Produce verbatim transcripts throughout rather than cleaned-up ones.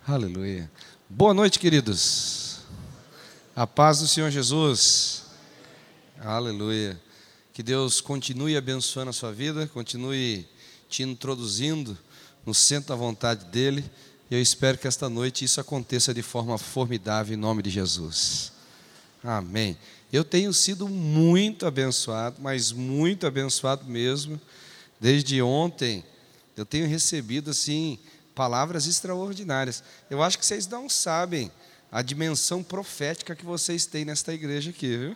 Aleluia. Boa noite, queridos. A paz do Senhor Jesus. Aleluia. Que Deus continue abençoando a sua vida, continue te introduzindo no centro da vontade dEle. E eu espero que esta noite isso aconteça de forma formidável em nome de Jesus. Amém. Eu tenho sido muito abençoado, mas muito abençoado mesmo. Desde ontem eu tenho recebido assim palavras extraordinárias. Eu acho que vocês não sabem a dimensão profética que vocês têm nesta igreja aqui, viu?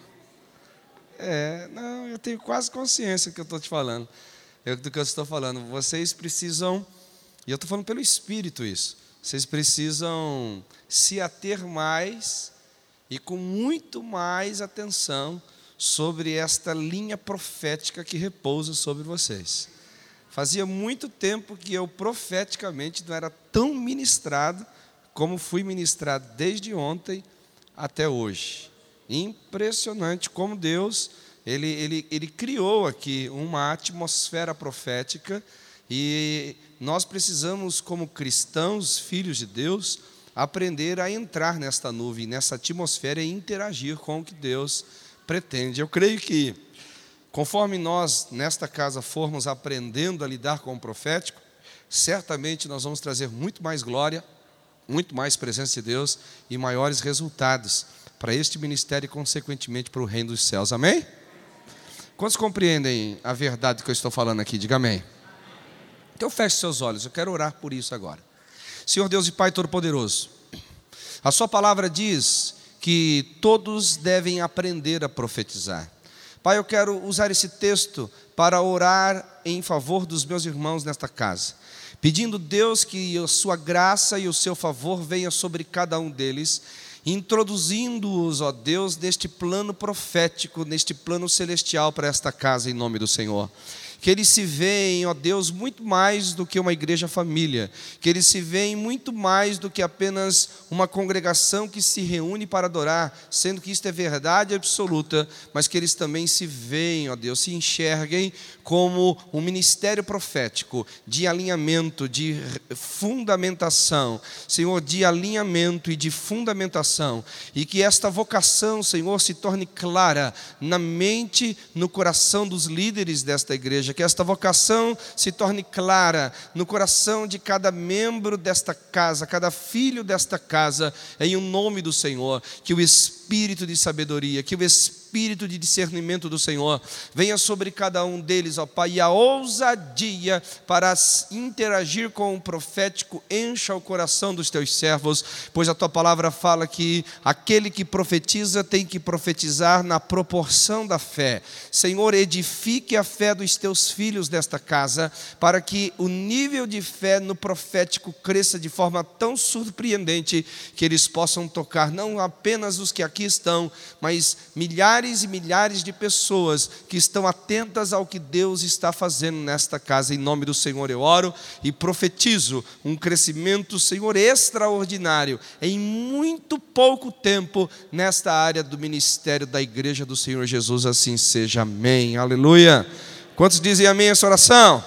É, não, eu tenho quase consciência do que eu estou te falando, do que eu estou falando. Vocês precisam, e eu estou falando pelo Espírito isso, vocês precisam se ater mais e com muito mais atenção sobre esta linha profética que repousa sobre vocês. Fazia muito tempo que eu profeticamente não era tão ministrado como fui ministrado desde ontem até hoje. Impressionante como Deus, ele, ele, ele criou aqui uma atmosfera profética e nós precisamos, como cristãos, filhos de Deus, aprender a entrar nesta nuvem, nessa atmosfera e interagir com o que Deus pretende. Eu creio que conforme nós, nesta casa, formos aprendendo a lidar com o profético, certamente nós vamos trazer muito mais glória, muito mais presença de Deus e maiores resultados para este ministério e, consequentemente, para o reino dos céus. Amém? Quantos compreendem a verdade que eu estou falando aqui? Diga amém. Então feche seus olhos, eu quero orar por isso agora. Senhor Deus e Pai Todo-Poderoso, a sua palavra diz que todos devem aprender a profetizar. Pai, eu quero usar esse texto para orar em favor dos meus irmãos nesta casa, pedindo, Deus, que a sua graça e o seu favor venha sobre cada um deles, introduzindo-os, ó Deus, neste plano profético, neste plano celestial para esta casa, em nome do Senhor. Que eles se veem, ó Deus, muito mais do que uma igreja família, que eles se veem muito mais do que apenas uma congregação que se reúne para adorar, sendo que isto é verdade absoluta, mas que eles também se veem, ó Deus, se enxerguem como um ministério profético de alinhamento, de fundamentação, Senhor, de alinhamento e de fundamentação, e que esta vocação, Senhor, se torne clara na mente, no coração dos líderes desta igreja, que esta vocação se torne clara no coração de cada membro desta casa, cada filho desta casa, em o nome do Senhor, que o Espírito de sabedoria, que o Espírito de discernimento do Senhor venha sobre cada um deles, ó Pai, e a ousadia para interagir com o profético encha o coração dos teus servos, pois a tua palavra fala que aquele que profetiza tem que profetizar na proporção da fé. Senhor, edifique a fé dos teus filhos desta casa, para que o nível de fé no profético cresça de forma tão surpreendente que eles possam tocar não apenas os que aqui estão, mas milhares e milhares de pessoas que estão atentas ao que Deus está fazendo nesta casa. Em nome do Senhor eu oro e profetizo um crescimento, Senhor, extraordinário em muito pouco tempo nesta área do ministério da igreja do Senhor Jesus. Assim seja, amém, aleluia. Quantos dizem amém essa oração?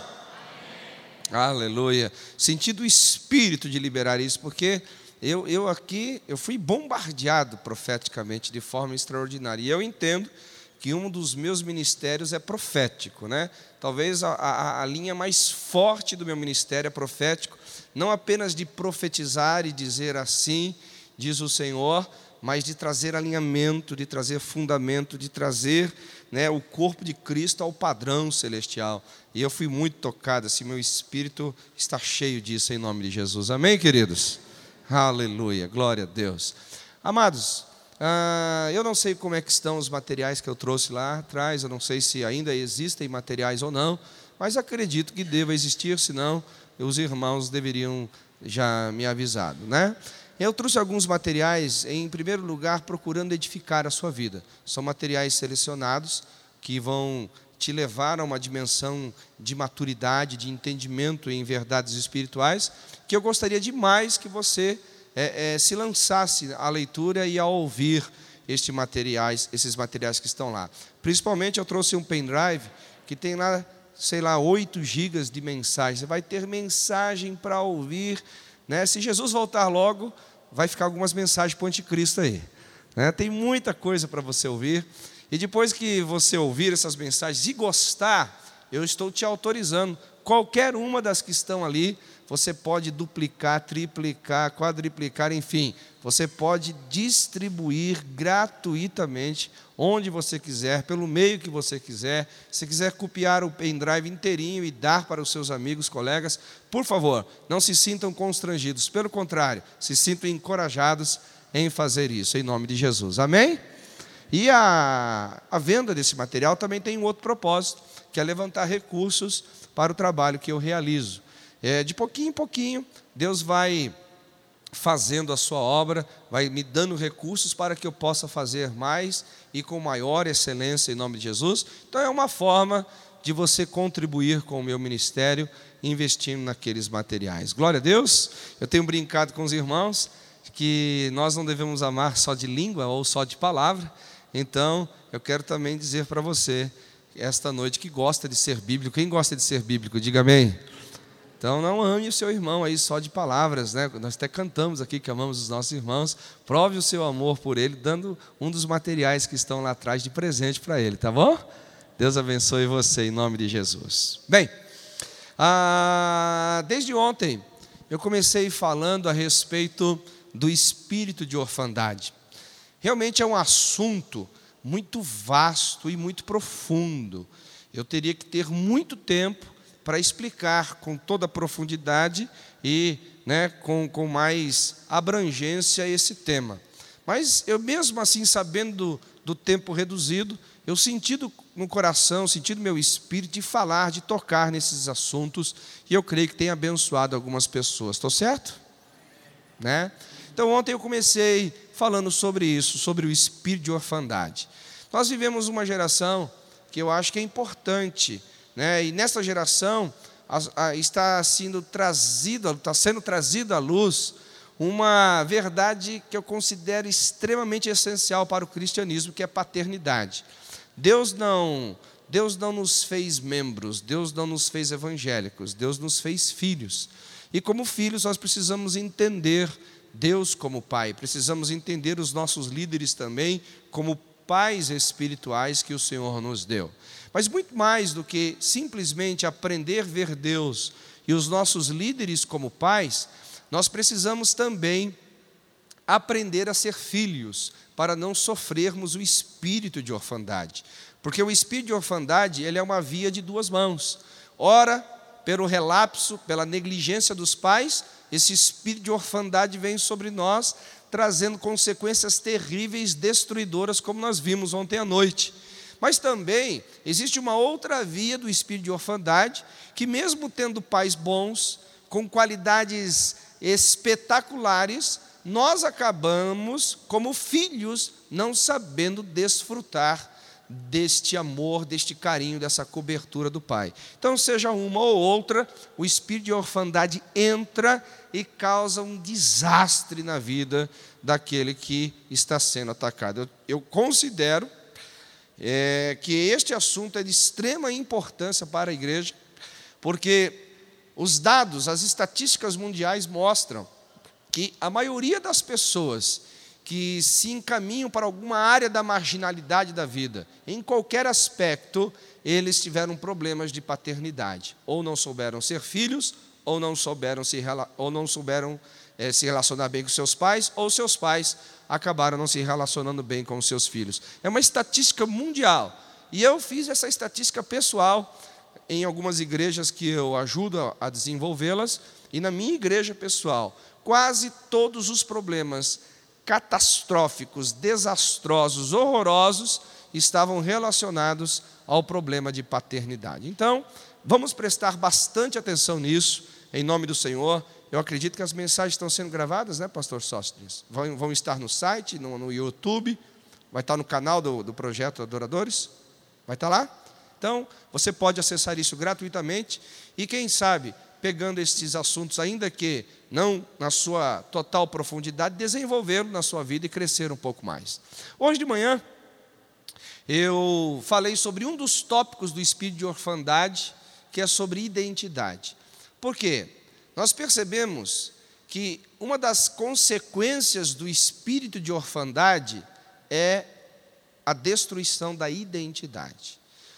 Amém. Aleluia. Senti do Espírito de liberar isso, porque eu, eu aqui, eu fui bombardeado profeticamente de forma extraordinária, e eu entendo que um dos meus ministérios é profético, né? Talvez a, a, a linha mais forte do meu ministério é profético, não apenas de profetizar e dizer assim, diz o Senhor, mas de trazer alinhamento, de trazer fundamento, de trazer, né, o corpo de Cristo ao padrão celestial. E eu fui muito tocado, assim, meu espírito está cheio disso em nome de Jesus. Amém, queridos? Aleluia, glória a Deus. Amados, ah, eu não sei como é que estão os materiais que eu trouxe lá atrás, eu não sei se ainda existem materiais ou não, mas acredito que deva existir, senão os irmãos deveriam já me avisado, né? Eu trouxe alguns materiais, em primeiro lugar, procurando edificar a sua vida. São materiais selecionados que vão te levar a uma dimensão de maturidade, de entendimento em verdades espirituais, que eu gostaria demais que você é, é, se lançasse à leitura e a ouvir estes materiais, esses materiais que estão lá. Principalmente eu trouxe um pendrive que tem lá, sei lá, oito gigas de mensagem. Você vai ter mensagem para ouvir, né? Se Jesus voltar logo, vai ficar algumas mensagens para o anticristo aí, né? Tem muita coisa para você ouvir. E depois que você ouvir essas mensagens e gostar, eu estou te autorizando, qualquer uma das que estão ali, você pode duplicar, triplicar, quadriplicar, enfim, você pode distribuir gratuitamente onde você quiser, pelo meio que você quiser. Se quiser copiar o pendrive inteirinho e dar para os seus amigos, colegas, por favor, não se sintam constrangidos, pelo contrário, se sintam encorajados em fazer isso, em nome de Jesus, amém? E a, a venda desse material também tem um outro propósito, que é levantar recursos para o trabalho que eu realizo. É, de pouquinho em pouquinho, Deus vai fazendo a sua obra, vai me dando recursos para que eu possa fazer mais e com maior excelência em nome de Jesus. Então é uma forma de você contribuir com o meu ministério, investindo naqueles materiais. Glória a Deus. Eu tenho brincado com os irmãos que nós não devemos amar só de língua ou só de palavra. Então, eu quero também dizer para você, esta noite, que gosta de ser bíblico. Quem gosta de ser bíblico, diga amém. Então, não ame o seu irmão aí só de palavras, né? Nós até cantamos aqui que amamos os nossos irmãos. Prove o seu amor por ele, dando um dos materiais que estão lá atrás de presente para ele, tá bom? Deus abençoe você, em nome de Jesus. Bem, ah, desde ontem, eu comecei falando a respeito do espírito de orfandade. Realmente é um assunto muito vasto e muito profundo. Eu teria que ter muito tempo para explicar com toda a profundidade e, né, com, com mais abrangência esse tema. Mas eu mesmo assim, sabendo do, do tempo reduzido, eu senti do, no coração, senti no meu espírito de falar, de tocar nesses assuntos, e eu creio que tem abençoado algumas pessoas. Estou certo? Né? Então, ontem eu comecei falando sobre isso, sobre o espírito de orfandade. Nós vivemos uma geração que eu acho que é importante, né? E nessa geração a, a, está sendo trazida, está sendo trazida à luz uma verdade que eu considero extremamente essencial para o cristianismo, que é a paternidade. Deus não, Deus não nos fez membros, Deus não nos fez evangélicos, Deus nos fez filhos. E como filhos nós precisamos entender Deus como Pai, precisamos entender os nossos líderes também como pais espirituais que o Senhor nos deu. Mas muito mais do que simplesmente aprender a ver Deus e os nossos líderes como pais, nós precisamos também aprender a ser filhos, para não sofrermos o espírito de orfandade. Porque o espírito de orfandade, ele é uma via de duas mãos. Ora, pelo relapso, pela negligência dos pais, esse espírito de orfandade vem sobre nós, trazendo consequências terríveis, destruidoras, como nós vimos ontem à noite. Mas também existe uma outra via do espírito de orfandade, que mesmo tendo pais bons, com qualidades espetaculares, nós acabamos, como filhos, não sabendo desfrutar deste amor, deste carinho, dessa cobertura do Pai. Então, seja uma ou outra, o espírito de orfandade entra e causa um desastre na vida daquele que está sendo atacado. Eu, eu considero é, que este assunto é de extrema importância para a igreja, porque os dados, as estatísticas mundiais mostram que a maioria das pessoas que se encaminham para alguma área da marginalidade da vida, em qualquer aspecto, eles tiveram problemas de paternidade. Ou não souberam ser filhos, ou não souberam se, ou não souberam, é, se relacionar bem com seus pais, ou seus pais acabaram não se relacionando bem com os seus filhos. É uma estatística mundial. E eu fiz essa estatística pessoal em algumas igrejas que eu ajudo a desenvolvê-las, e na minha igreja pessoal, quase todos os problemas catastróficos, desastrosos, horrorosos, estavam relacionados ao problema de paternidade. Então, vamos prestar bastante atenção nisso, em nome do Senhor. Eu acredito que as mensagens estão sendo gravadas, né, pastor Sóstenes? Vão, vão estar no site, no, no YouTube, vai estar no canal do, do Projeto Adoradores, vai estar lá? Então, você pode acessar isso gratuitamente e, quem sabe, pegando esses assuntos, ainda que não na sua total profundidade, desenvolvê-lo na sua vida e crescer um pouco mais. Hoje de manhã, eu falei sobre um dos tópicos do espírito de orfandade, que é sobre identidade. Por quê? Nós percebemos que uma das consequências do espírito de orfandade é a destruição da identidade.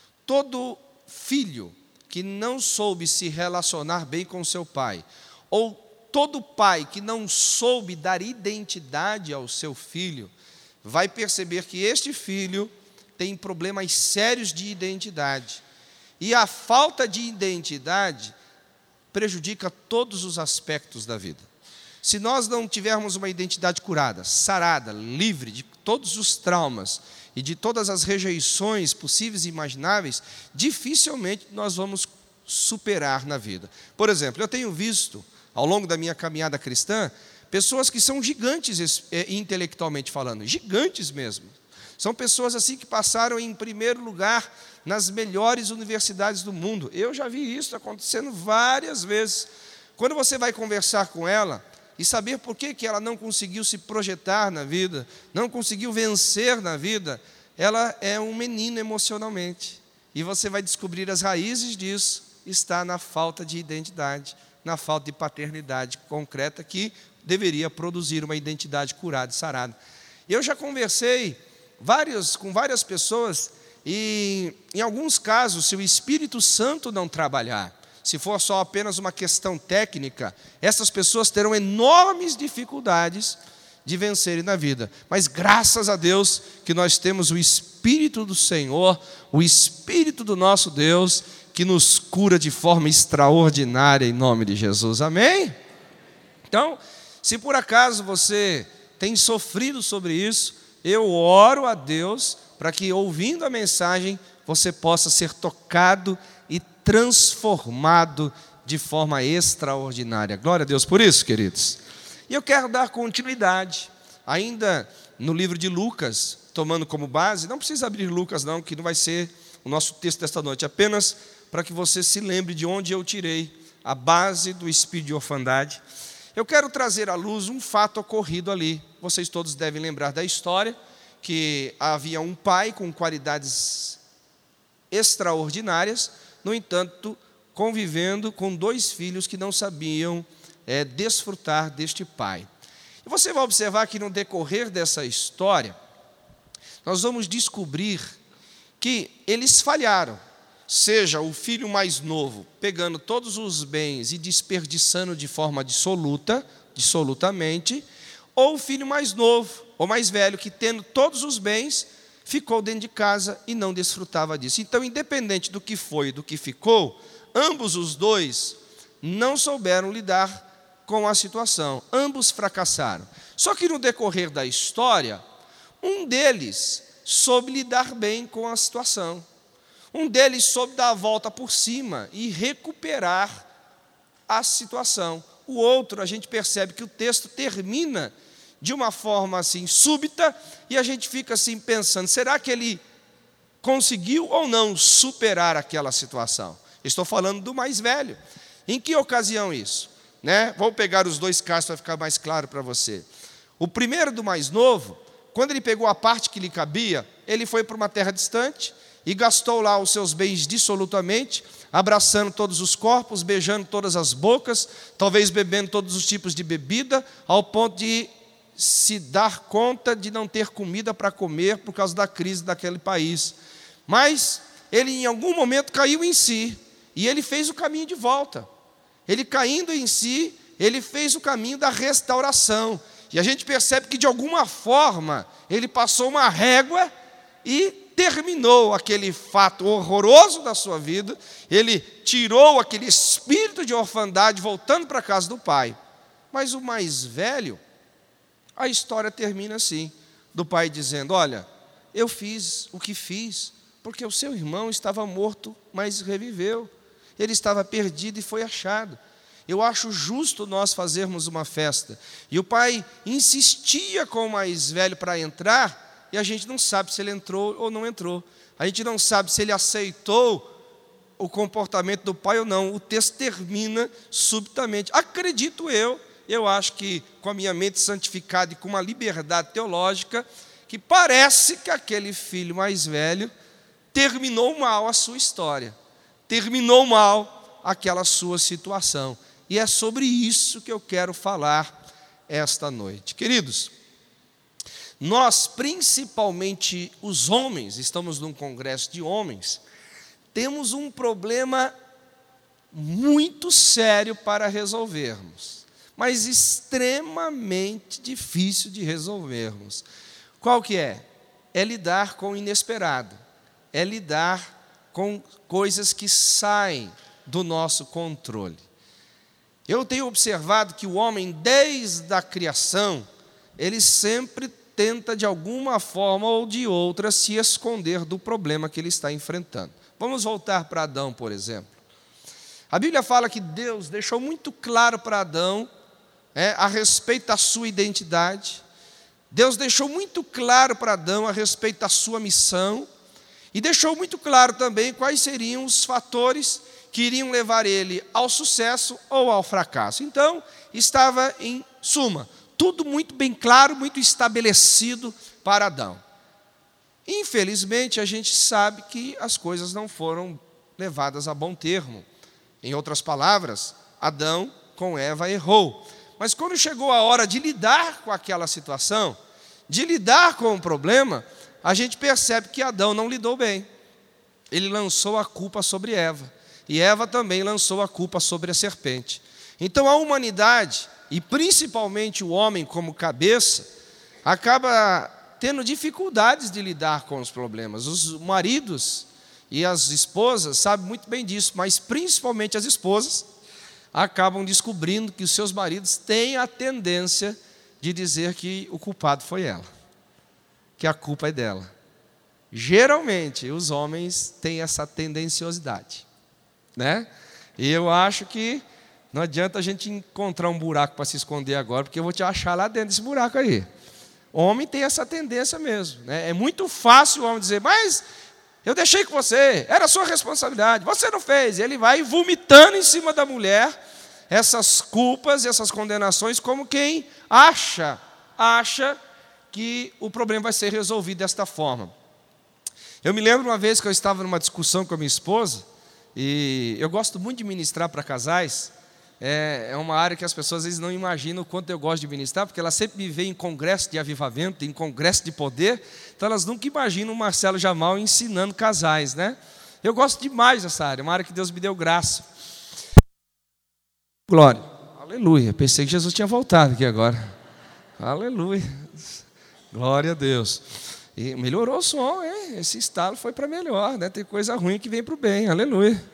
Todo filho que não soube se relacionar bem com seu pai, ou todo pai que não soube dar identidade ao seu filho, vai perceber que este filho tem problemas sérios de identidade. E a falta de identidade prejudica todos os aspectos da vida. Se nós não tivermos uma identidade curada, sarada, livre de todos os traumas e de todas as rejeições possíveis e imagináveis, dificilmente nós vamos superar na vida. Por exemplo, eu tenho visto, ao longo da minha caminhada cristã, pessoas que são gigantes intelectualmente falando, gigantes mesmo. São pessoas assim que passaram em primeiro lugar nas melhores universidades do mundo. Eu já vi isso acontecendo várias vezes. Quando você vai conversar com ela e saber por que que ela não conseguiu se projetar na vida, não conseguiu vencer na vida, ela é um menino emocionalmente. E você vai descobrir as raízes disso, está na falta de identidade, na falta de paternidade concreta que deveria produzir uma identidade curada e sarada. Eu já conversei várias, com várias pessoas e, em alguns casos, se o Espírito Santo não trabalhar, se for só apenas uma questão técnica, essas pessoas terão enormes dificuldades de vencerem na vida. Mas graças a Deus que nós temos o Espírito do Senhor, o Espírito do nosso Deus, que nos cura de forma extraordinária em nome de Jesus. Amém? Então, se por acaso você tem sofrido sobre isso, eu oro a Deus para que, ouvindo a mensagem, você possa ser tocado e transformado de forma extraordinária. Glória a Deus por isso, queridos. E eu quero dar continuidade, ainda no livro de Lucas, tomando como base, não precisa abrir Lucas não, que não vai ser o nosso texto desta noite, apenas para que você se lembre de onde eu tirei a base do espírito de orfandade. Eu quero trazer à luz um fato ocorrido ali. Vocês todos devem lembrar da história, que havia um pai com qualidades extraordinárias, no entanto, convivendo com dois filhos que não sabiam é, desfrutar deste pai. E você vai observar que no decorrer dessa história, nós vamos descobrir que eles falharam, seja o filho mais novo pegando todos os bens e desperdiçando de forma dissoluta, dissolutamente, ou o filho mais novo, ou mais velho, que tendo todos os bens, ficou dentro de casa e não desfrutava disso. Então, independente do que foi e do que ficou, ambos os dois não souberam lidar com a situação, ambos fracassaram. Só que no decorrer da história, um deles soube lidar bem com a situação. Um deles soube dar a volta por cima e recuperar a situação. O outro, a gente percebe que o texto termina de uma forma assim súbita e a gente fica assim pensando, será que ele conseguiu ou não superar aquela situação? Estou falando do mais velho. Em que ocasião isso? Né? Vou pegar os dois casos para ficar mais claro para você. O primeiro do mais novo, quando ele pegou a parte que lhe cabia, ele foi para uma terra distante e gastou lá os seus bens dissolutamente, abraçando todos os corpos, beijando todas as bocas, talvez bebendo todos os tipos de bebida, ao ponto de se dar conta de não ter comida para comer por causa da crise daquele país. Mas ele em algum momento caiu em si, e ele fez o caminho de volta. Ele caindo em si, ele fez o caminho da restauração. E a gente percebe que de alguma forma ele passou uma régua e terminou aquele fato horroroso da sua vida, ele tirou aquele espírito de orfandade voltando para a casa do pai. Mas o mais velho, a história termina assim, do pai dizendo, olha, eu fiz o que fiz, porque o seu irmão estava morto, mas reviveu. Ele estava perdido e foi achado. Eu acho justo nós fazermos uma festa. E o pai insistia com o mais velho para entrar, e a gente não sabe se ele entrou ou não entrou. A gente não sabe se ele aceitou o comportamento do pai ou não. O texto termina subitamente. Acredito eu, eu acho que com a minha mente santificada e com uma liberdade teológica, que parece que aquele filho mais velho terminou mal a sua história. Terminou mal aquela sua situação. E é sobre isso que eu quero falar esta noite. Queridos, nós, principalmente os homens, estamos num congresso de homens, temos um problema muito sério para resolvermos, mas extremamente difícil de resolvermos. Qual que é? É lidar com o inesperado, é lidar com coisas que saem do nosso controle. Eu tenho observado que o homem, desde a criação, ele sempre tenta de alguma forma ou de outra se esconder do problema que ele está enfrentando. Vamos voltar para Adão, por exemplo. A Bíblia fala que Deus deixou muito claro para Adão é, a respeito da sua identidade. Deus deixou muito claro para Adão a respeito da sua missão. E deixou muito claro também quais seriam os fatores que iriam levar ele ao sucesso ou ao fracasso. Então, estava em suma, tudo muito bem claro, muito estabelecido para Adão. Infelizmente, a gente sabe que as coisas não foram levadas a bom termo. Em outras palavras, Adão com Eva errou. Mas quando chegou a hora de lidar com aquela situação, de lidar com o problema, a gente percebe que Adão não lidou bem. Ele lançou a culpa sobre Eva. E Eva também lançou a culpa sobre a serpente. Então a humanidade, e principalmente o homem como cabeça, acaba tendo dificuldades de lidar com os problemas. Os maridos e as esposas sabem muito bem disso, mas principalmente as esposas acabam descobrindo que os seus maridos têm a tendência de dizer que o culpado foi ela, que a culpa é dela. Geralmente, os homens têm essa tendenciosidade, né? E eu acho que não adianta a gente encontrar um buraco para se esconder agora, porque eu vou te achar lá dentro desse buraco aí. O homem tem essa tendência mesmo, né? É muito fácil o homem dizer, mas eu deixei com você, era sua responsabilidade, você não fez. E ele vai vomitando em cima da mulher essas culpas e essas condenações, como quem acha, acha que o problema vai ser resolvido desta forma. Eu me lembro uma vez que eu estava numa discussão com a minha esposa, e eu gosto muito de ministrar para casais. É, é uma área que as pessoas às vezes não imaginam o quanto eu gosto de ministrar, porque elas sempre me veem em congresso de avivamento, em congresso de poder, então elas nunca imaginam o Marcelo Jamal ensinando casais, né? Eu gosto demais dessa área, uma área que Deus me deu graça. Glória, aleluia, pensei que Jesus tinha voltado aqui agora. Aleluia, glória a Deus. E melhorou o som, hein? Esse estalo foi para melhor, né? Tem coisa ruim que vem para o bem, aleluia.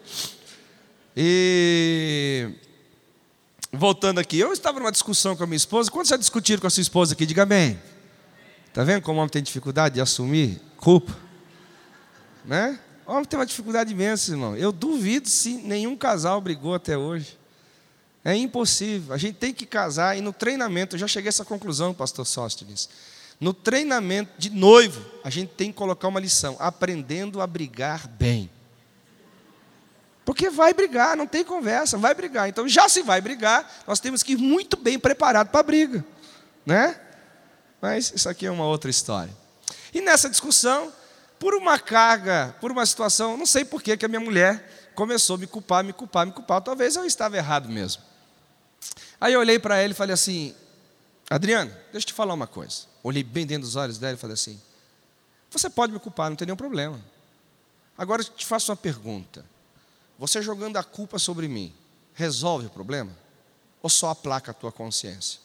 E voltando aqui, eu estava numa discussão com a minha esposa. Quando você discutir com a sua esposa aqui, diga bem. Está vendo como o homem tem dificuldade de assumir culpa? Né? O homem tem uma dificuldade imensa, irmão. Eu duvido se nenhum casal brigou até hoje. É impossível. A gente tem que casar, e no treinamento, eu já cheguei a essa conclusão, pastor Sóstenes. No treinamento de noivo, a gente tem que colocar uma lição: aprendendo a brigar bem. Porque vai brigar, não tem conversa, vai brigar. Então, já se vai brigar, nós temos que ir muito bem preparado para a briga, né? Mas isso aqui é uma outra história. E nessa discussão, por uma carga, por uma situação, não sei por que que a minha mulher começou a me culpar, me culpar, me culpar. Talvez eu estava errado mesmo. Aí eu olhei para ela e falei assim: Adriana, deixa eu te falar uma coisa. Olhei bem dentro dos olhos dela e falei assim: você pode me culpar, não tem nenhum problema. Agora eu te faço uma pergunta. Você jogando a culpa sobre mim, resolve o problema? Ou só aplaca a tua consciência?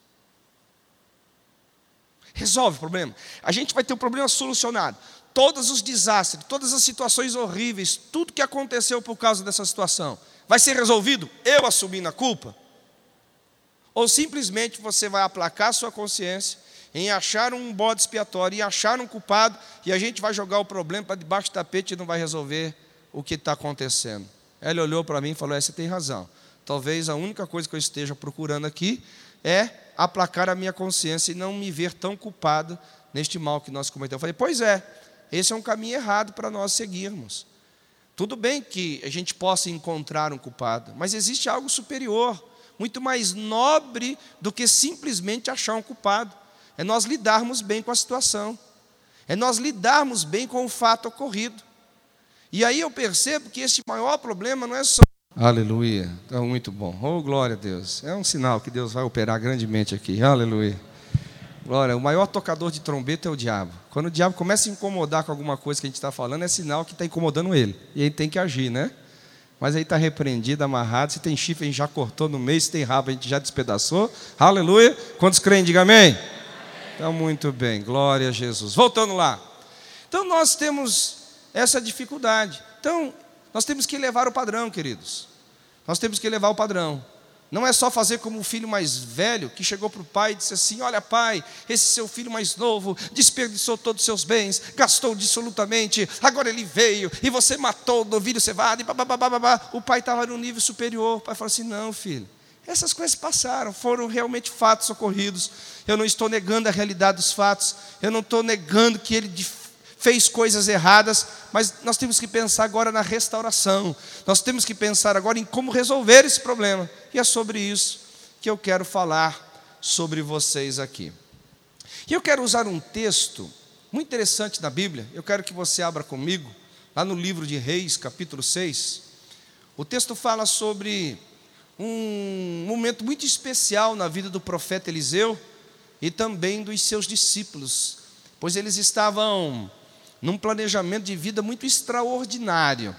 Resolve o problema. A gente vai ter o problema solucionado. Todos os desastres, todas as situações horríveis, tudo que aconteceu por causa dessa situação, vai ser resolvido eu assumindo a culpa? Ou simplesmente você vai aplacar a sua consciência em achar um bode expiatório, e achar um culpado, e a gente vai jogar o problema para debaixo do tapete e não vai resolver o que está acontecendo. Ela olhou para mim e falou: é, você tem razão. Talvez a única coisa que eu esteja procurando aqui é aplacar a minha consciência e não me ver tão culpado neste mal que nós cometemos. Eu falei: pois é, esse é um caminho errado para nós seguirmos. Tudo bem que a gente possa encontrar um culpado, mas existe algo superior, muito mais nobre do que simplesmente achar um culpado. É nós lidarmos bem com a situação, é nós lidarmos bem com o fato ocorrido. E aí eu percebo que esse maior problema não é só Aleluia. Então, muito bom. Oh, glória a Deus. É um sinal que Deus vai operar grandemente aqui. Aleluia. Glória. O maior tocador de trombeta é o diabo. Quando o diabo começa a incomodar com alguma coisa que a gente está falando, é sinal que está incomodando ele. E ele tem que agir, né? Mas aí está repreendido, amarrado. Se tem chifre, a gente já cortou no meio. Se tem rabo, a gente já despedaçou. Aleluia. Quantos creem, diga amém. Amém. Então, muito bem. Glória a Jesus. Voltando lá. Então, nós temos essa dificuldade. Então, nós temos que elevar o padrão, queridos. Nós temos que elevar o padrão. Não é só fazer como o filho mais velho, que chegou para o pai e disse assim: olha, pai, esse seu filho mais novo desperdiçou todos os seus bens, gastou dissolutamente, agora ele veio e você matou o novilho cevado e babá. O pai estava no nível superior. O pai falou assim: não, filho, essas coisas passaram, foram realmente fatos ocorridos. Eu não estou negando a realidade dos fatos, eu não estou negando que ele fez coisas erradas, mas nós temos que pensar agora na restauração. Nós temos que pensar agora em como resolver esse problema. E é sobre isso que eu quero falar sobre vocês aqui. E eu quero usar um texto muito interessante na Bíblia. Eu quero que você abra comigo, lá no livro de Reis, capítulo seis. O texto fala sobre um momento muito especial na vida do profeta Eliseu e também dos seus discípulos, pois eles estavam num planejamento de vida muito extraordinário.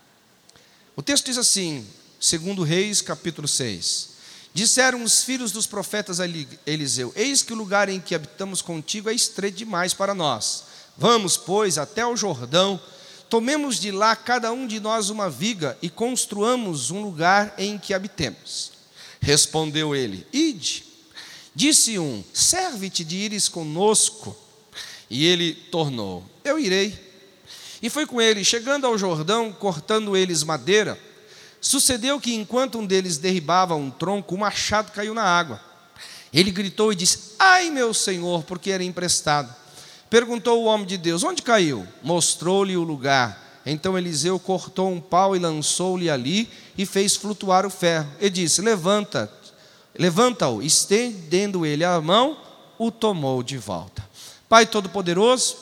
O texto diz assim, segundo Reis, capítulo seis. Disseram os filhos dos profetas a Eliseu: eis que o lugar em que habitamos contigo é estreito demais para nós. Vamos, pois, até o Jordão, tomemos de lá cada um de nós uma viga e construamos um lugar em que habitemos. Respondeu ele: ide. Disse um: serve-te de ires conosco. E ele tornou: eu irei. E foi com ele. Chegando ao Jordão, cortando eles madeira, sucedeu que enquanto um deles derribava um tronco, o machado caiu na água. Ele gritou e disse: ai, meu senhor, porque era emprestado. Perguntou o homem de Deus: onde caiu? Mostrou-lhe o lugar. Então Eliseu cortou um pau e lançou-lhe ali e fez flutuar o ferro. E disse: levanta, levanta-o. Estendendo ele a mão, o tomou de volta. Pai Todo-Poderoso,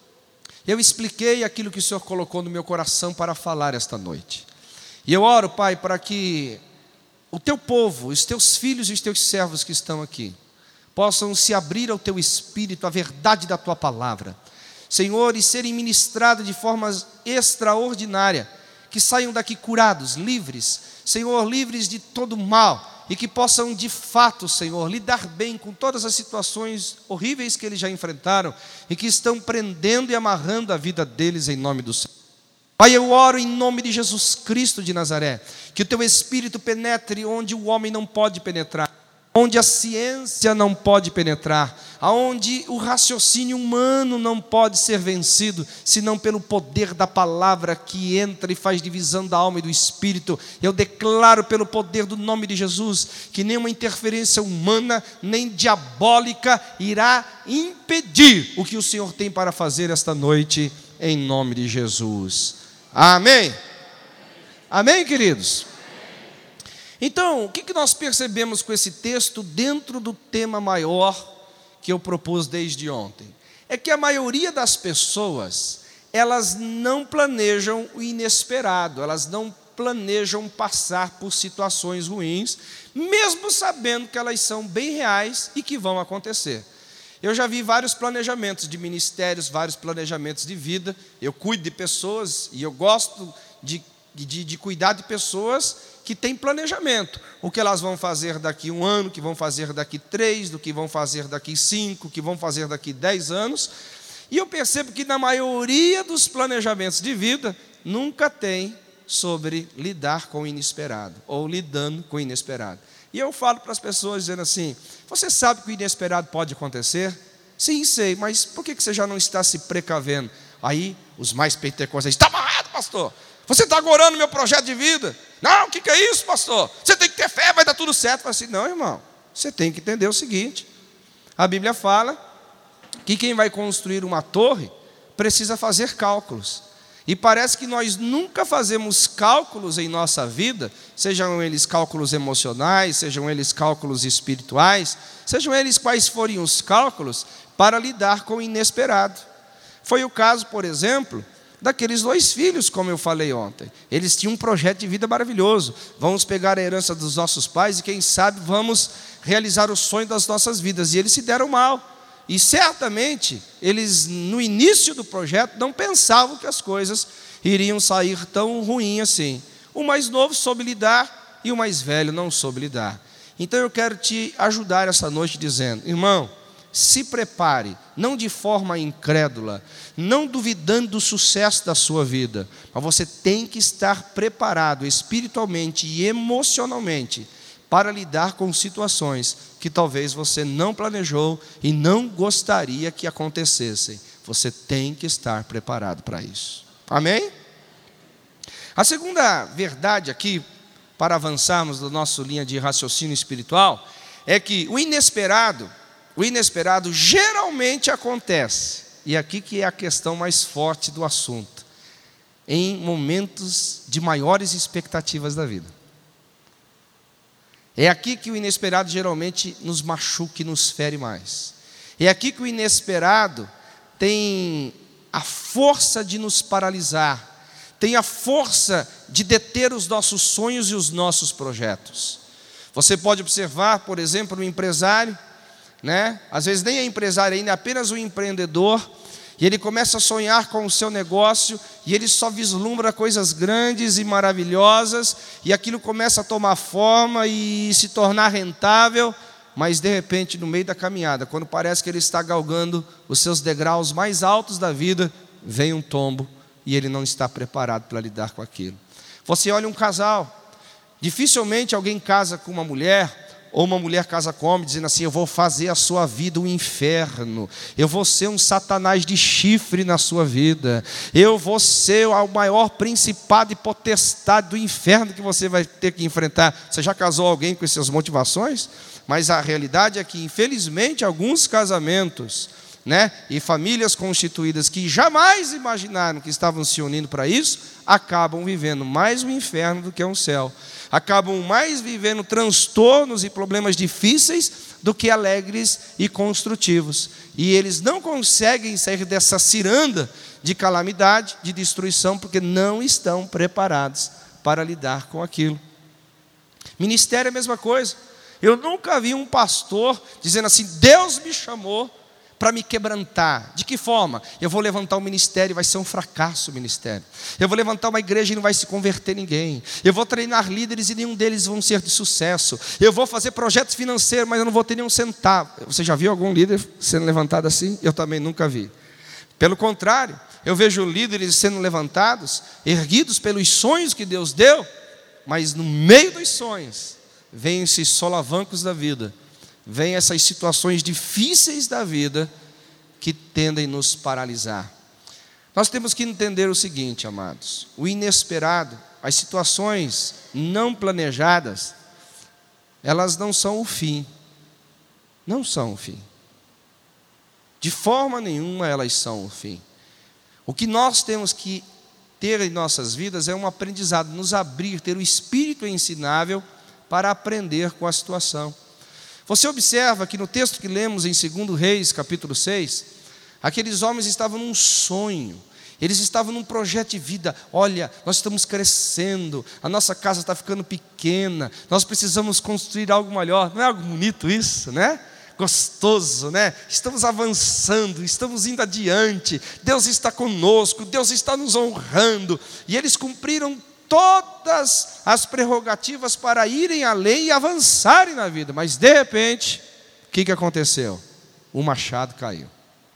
eu expliquei aquilo que o Senhor colocou no meu coração para falar esta noite. E eu oro, Pai, para que o Teu povo, os Teus filhos e os Teus servos que estão aqui, possam se abrir ao Teu Espírito, à verdade da Tua palavra, Senhor, e serem ministrados de forma extraordinária, que saiam daqui curados, livres, Senhor, livres de todo mal, e que possam de fato, Senhor, lidar bem com todas as situações horríveis que eles já enfrentaram e que estão prendendo e amarrando a vida deles em nome do Senhor. Pai, eu oro em nome de Jesus Cristo de Nazaré, que o Teu Espírito penetre onde o homem não pode penetrar, onde a ciência não pode penetrar, aonde o raciocínio humano não pode ser vencido, senão pelo poder da palavra que entra e faz divisão da alma e do espírito. Eu declaro pelo poder do nome de Jesus, que nenhuma interferência humana, nem diabólica, irá impedir o que o Senhor tem para fazer esta noite, em nome de Jesus. Amém? Amém, queridos? Então, o que nós percebemos com esse texto dentro do tema maior que eu propus desde ontem? É que a maioria das pessoas, elas não planejam o inesperado, elas não planejam passar por situações ruins, mesmo sabendo que elas são bem reais e que vão acontecer. Eu já vi vários planejamentos de ministérios, vários planejamentos de vida. Eu cuido de pessoas e eu gosto de, de, de cuidar de pessoas que têm planejamento. O que elas vão fazer daqui um ano, o que vão fazer daqui três, do que vão fazer daqui cinco, o que vão fazer daqui dez anos. E eu percebo que na maioria dos planejamentos de vida, nunca tem sobre lidar com o inesperado, ou lidando com o inesperado. E eu falo para as pessoas dizendo assim: você sabe que o inesperado pode acontecer? Sim, sei, mas por que você já não está se precavendo? Aí os mais pentecostais: está amarrado, pastor, você está agorando meu projeto de vida. Não, o que, que é isso, pastor? Você tem que ter fé, vai dar tudo certo. Eu falo assim: não, irmão, você tem que entender o seguinte: a Bíblia fala que quem vai construir uma torre precisa fazer cálculos. E parece que nós nunca fazemos cálculos em nossa vida, sejam eles cálculos emocionais, sejam eles cálculos espirituais, sejam eles quais forem os cálculos, para lidar com o inesperado. Foi o caso, por exemplo, daqueles dois filhos, como eu falei ontem. Eles tinham um projeto de vida maravilhoso. Vamos pegar a herança dos nossos pais e quem sabe vamos realizar o sonho das nossas vidas. E eles se deram mal. E certamente, eles no início do projeto não pensavam que as coisas iriam sair tão ruim assim. O mais novo soube lidar e o mais velho não soube lidar. Então eu quero te ajudar essa noite dizendo, irmão, se prepare, não de forma incrédula, não duvidando do sucesso da sua vida, mas você tem que estar preparado espiritualmente e emocionalmente para lidar com situações que talvez você não planejou e não gostaria que acontecessem. Você tem que estar preparado para isso. Amém? A segunda verdade aqui, para avançarmos da nossa linha de raciocínio espiritual, é que o inesperado, o inesperado geralmente acontece, e aqui que é a questão mais forte do assunto, em momentos de maiores expectativas da vida. É aqui que o inesperado geralmente nos machuca e nos fere mais. É aqui que o inesperado tem a força de nos paralisar, tem a força de deter os nossos sonhos e os nossos projetos. Você pode observar, por exemplo, um empresário, né? Às vezes nem é empresário ainda, é apenas um empreendedor, e ele começa a sonhar com o seu negócio, e ele só vislumbra coisas grandes e maravilhosas, e aquilo começa a tomar forma e se tornar rentável, mas de repente, no meio da caminhada, quando parece que ele está galgando os seus degraus mais altos da vida, vem um tombo, e ele não está preparado para lidar com aquilo. Você olha um casal, dificilmente alguém casa com uma mulher, ou uma mulher casa com homem, dizendo assim, eu vou fazer a sua vida um inferno, eu vou ser um satanás de chifre na sua vida, eu vou ser o maior principado e potestade do inferno que você vai ter que enfrentar. Você já casou alguém com essas motivações? Mas a realidade é que, infelizmente, alguns casamentos, né, e famílias constituídas que jamais imaginaram que estavam se unindo para isso, acabam vivendo mais um inferno do que um céu. Acabam mais vivendo transtornos e problemas difíceis do que alegres e construtivos. E eles não conseguem sair dessa ciranda de calamidade, de destruição, porque não estão preparados para lidar com aquilo. Ministério é a mesma coisa. Eu nunca vi um pastor dizendo assim, Deus me chamou para me quebrantar. De que forma? Eu vou levantar um ministério e vai ser um fracasso o ministério. Eu vou levantar uma igreja e não vai se converter ninguém. Eu vou treinar líderes e nenhum deles vão ser de sucesso. Eu vou fazer projetos financeiros, mas eu não vou ter nenhum centavo. Você já viu algum líder sendo levantado assim? Eu também nunca vi. Pelo contrário, eu vejo líderes sendo levantados, erguidos pelos sonhos que Deus deu, mas no meio dos sonhos, vêm esses solavancos da vida, vêm essas situações difíceis da vida que tendem a nos paralisar. Nós temos que entender o seguinte, amados: o inesperado, as situações não planejadas, elas não são o fim. Não são o fim. De forma nenhuma elas são o fim. O que nós temos que ter em nossas vidas é um aprendizado, nos abrir, ter o espírito ensinável para aprender com a situação. Você observa que no texto que lemos em segundo Reis, capítulo seis, aqueles homens estavam num sonho, eles estavam num projeto de vida. Olha, nós estamos crescendo, a nossa casa está ficando pequena, nós precisamos construir algo maior. Não é algo bonito isso, né? Gostoso, né? Estamos avançando, estamos indo adiante, Deus está conosco, Deus está nos honrando, e eles cumpriram todas as prerrogativas para irem além e avançarem na vida. Mas de repente, o que, que aconteceu? O machado caiu.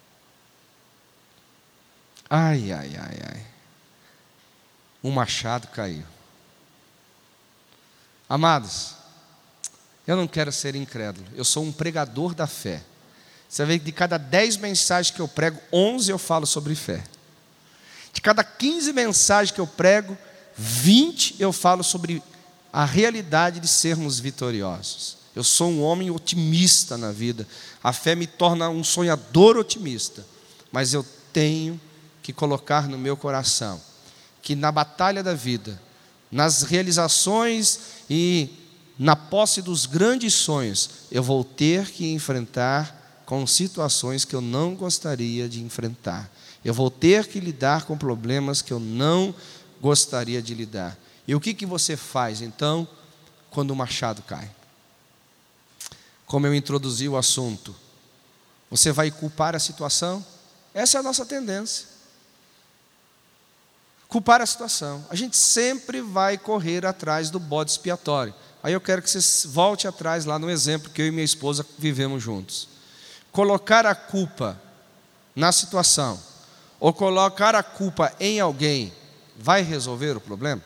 Ai, ai, ai, ai. O machado caiu. Amados, eu não quero ser incrédulo, eu sou um pregador da fé. Você vê que de cada dez mensagens que eu prego, onze eu falo sobre fé. De cada quinze mensagens que eu prego, vinte eu falo sobre a realidade de sermos vitoriosos. Eu sou um homem otimista na vida. A fé me torna um sonhador otimista. Mas eu tenho que colocar no meu coração que na batalha da vida, nas realizações e na posse dos grandes sonhos, eu vou ter que enfrentar com situações que eu não gostaria de enfrentar. Eu vou ter que lidar com problemas que eu não gostaria de lidar. E o que, que você faz, então, quando o machado cai? Como eu introduzi o assunto, você vai culpar a situação? Essa é a nossa tendência. Culpar a situação. A gente sempre vai correr atrás do bode expiatório. Aí eu quero que você volte atrás lá no exemplo que eu e minha esposa vivemos juntos. Colocar a culpa na situação ou colocar a culpa em alguém vai resolver o problema?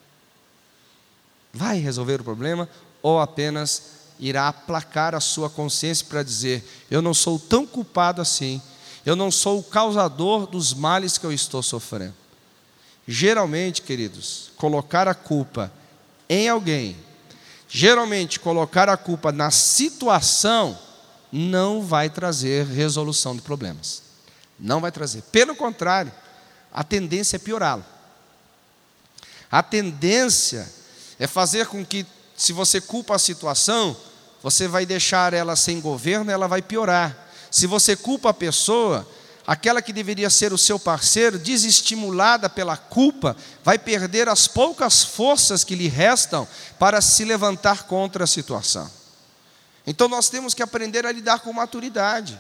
Vai resolver o problema ou apenas irá aplacar a sua consciência para dizer: eu não sou tão culpado assim, eu não sou o causador dos males que eu estou sofrendo? Geralmente, queridos, colocar a culpa em alguém, geralmente colocar a culpa na situação, não vai trazer resolução de problemas. Não vai trazer. Pelo contrário, a tendência é piorá-lo. A tendência é fazer com que, se você culpa a situação, você vai deixar ela sem governo, ela vai piorar. Se você culpa a pessoa, aquela que deveria ser o seu parceiro, desestimulada pela culpa, vai perder as poucas forças que lhe restam para se levantar contra a situação. Então nós temos que aprender a lidar com maturidade.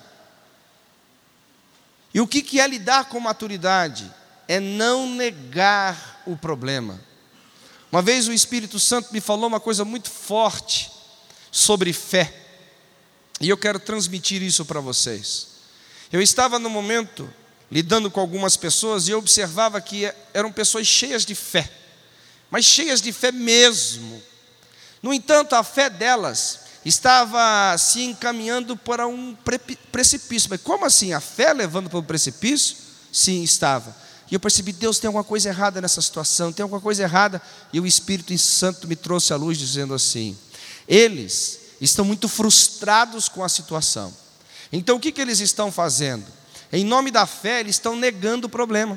E o que é lidar com maturidade? É não negar o problema. Uma vez o Espírito Santo me falou uma coisa muito forte sobre fé, e eu quero transmitir isso para vocês. Eu estava no momento lidando com algumas pessoas e eu observava que eram pessoas cheias de fé, mas cheias de fé mesmo. No entanto, a fé delas estava se encaminhando para um precipício. Mas como assim? A fé levando para o precipício? Sim, estava. E eu percebi: Deus, tem alguma coisa errada nessa situação, tem alguma coisa errada. E o Espírito Santo me trouxe à luz dizendo assim: eles estão muito frustrados com a situação. Então o que, que eles estão fazendo? Em nome da fé, eles estão negando o problema.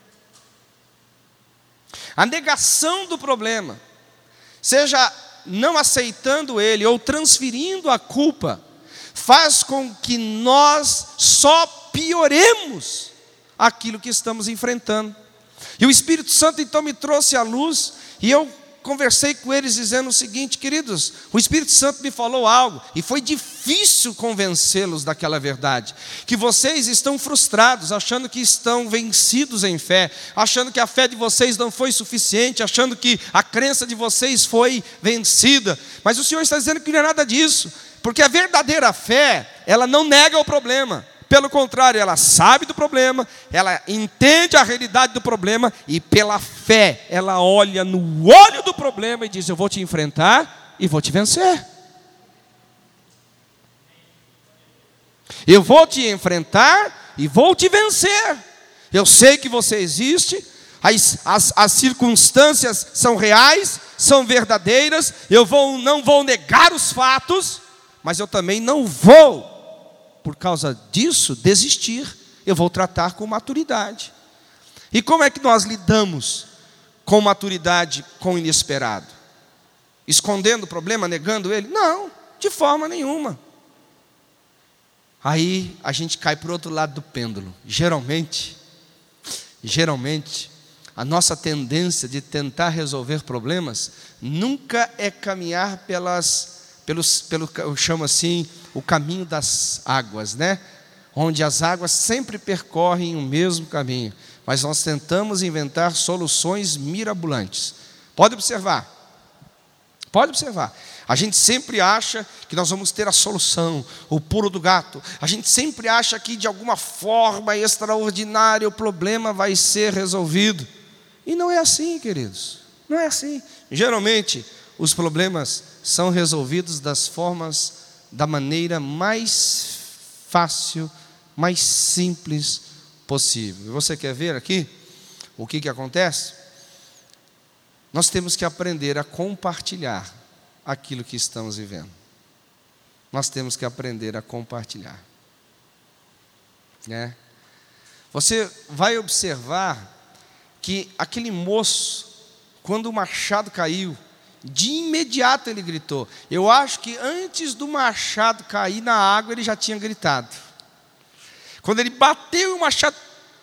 A negação do problema, seja não aceitando ele ou transferindo a culpa, faz com que nós só pioremos aquilo que estamos enfrentando. E o Espírito Santo então me trouxe à luz, e eu conversei com eles dizendo o seguinte: queridos, o Espírito Santo me falou algo, e foi difícil convencê-los daquela verdade, que vocês estão frustrados, achando que estão vencidos em fé, achando que a fé de vocês não foi suficiente, achando que a crença de vocês foi vencida. Mas o Senhor está dizendo que não é nada disso, porque a verdadeira fé, ela não nega o problema. Pelo contrário, ela sabe do problema, ela entende a realidade do problema, e pela fé, ela olha no olho do problema e diz: eu vou te enfrentar e vou te vencer. Eu vou te enfrentar e vou te vencer. Eu sei que você existe, as, as, as circunstâncias são reais, são verdadeiras, eu vou, não vou negar os fatos, mas eu também não vou, por causa disso, desistir. Eu vou tratar com maturidade. E como é que nós lidamos com maturidade com o inesperado? Escondendo o problema, negando ele? Não, de forma nenhuma. Aí a gente cai para o outro lado do pêndulo. Geralmente, geralmente, a nossa tendência de tentar resolver problemas nunca é caminhar pelas, pelos, pelo, eu chamo assim, o caminho das águas, né? Onde as águas sempre percorrem o mesmo caminho, mas nós tentamos inventar soluções mirabolantes. Pode observar, pode observar. A gente sempre acha que nós vamos ter a solução, o pulo do gato. A gente sempre acha que de alguma forma extraordinária o problema vai ser resolvido. E não é assim, queridos, não é assim. Geralmente, os problemas são resolvidos das formas, da maneira mais fácil, mais simples possível. Você quer ver aqui o que, que acontece? Nós temos que aprender a compartilhar aquilo que estamos vivendo. Nós temos que aprender a compartilhar, né? Você vai observar que aquele moço, quando o machado caiu, De imediato ele gritou. Eu acho que antes do machado cair na água, ele já tinha gritado. Quando ele bateu o machado,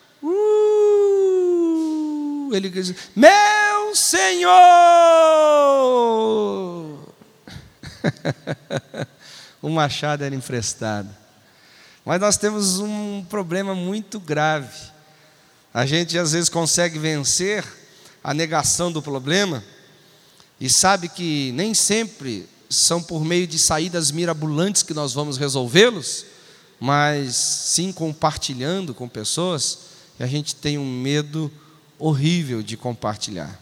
uh, ele gritou: meu Senhor! O machado era emprestado. Mas nós temos um problema muito grave. A gente às vezes consegue vencer a negação do problema e sabe que nem sempre são por meio de saídas mirabolantes que nós vamos resolvê-los, mas sim compartilhando com pessoas. E a gente tem um medo horrível de compartilhar.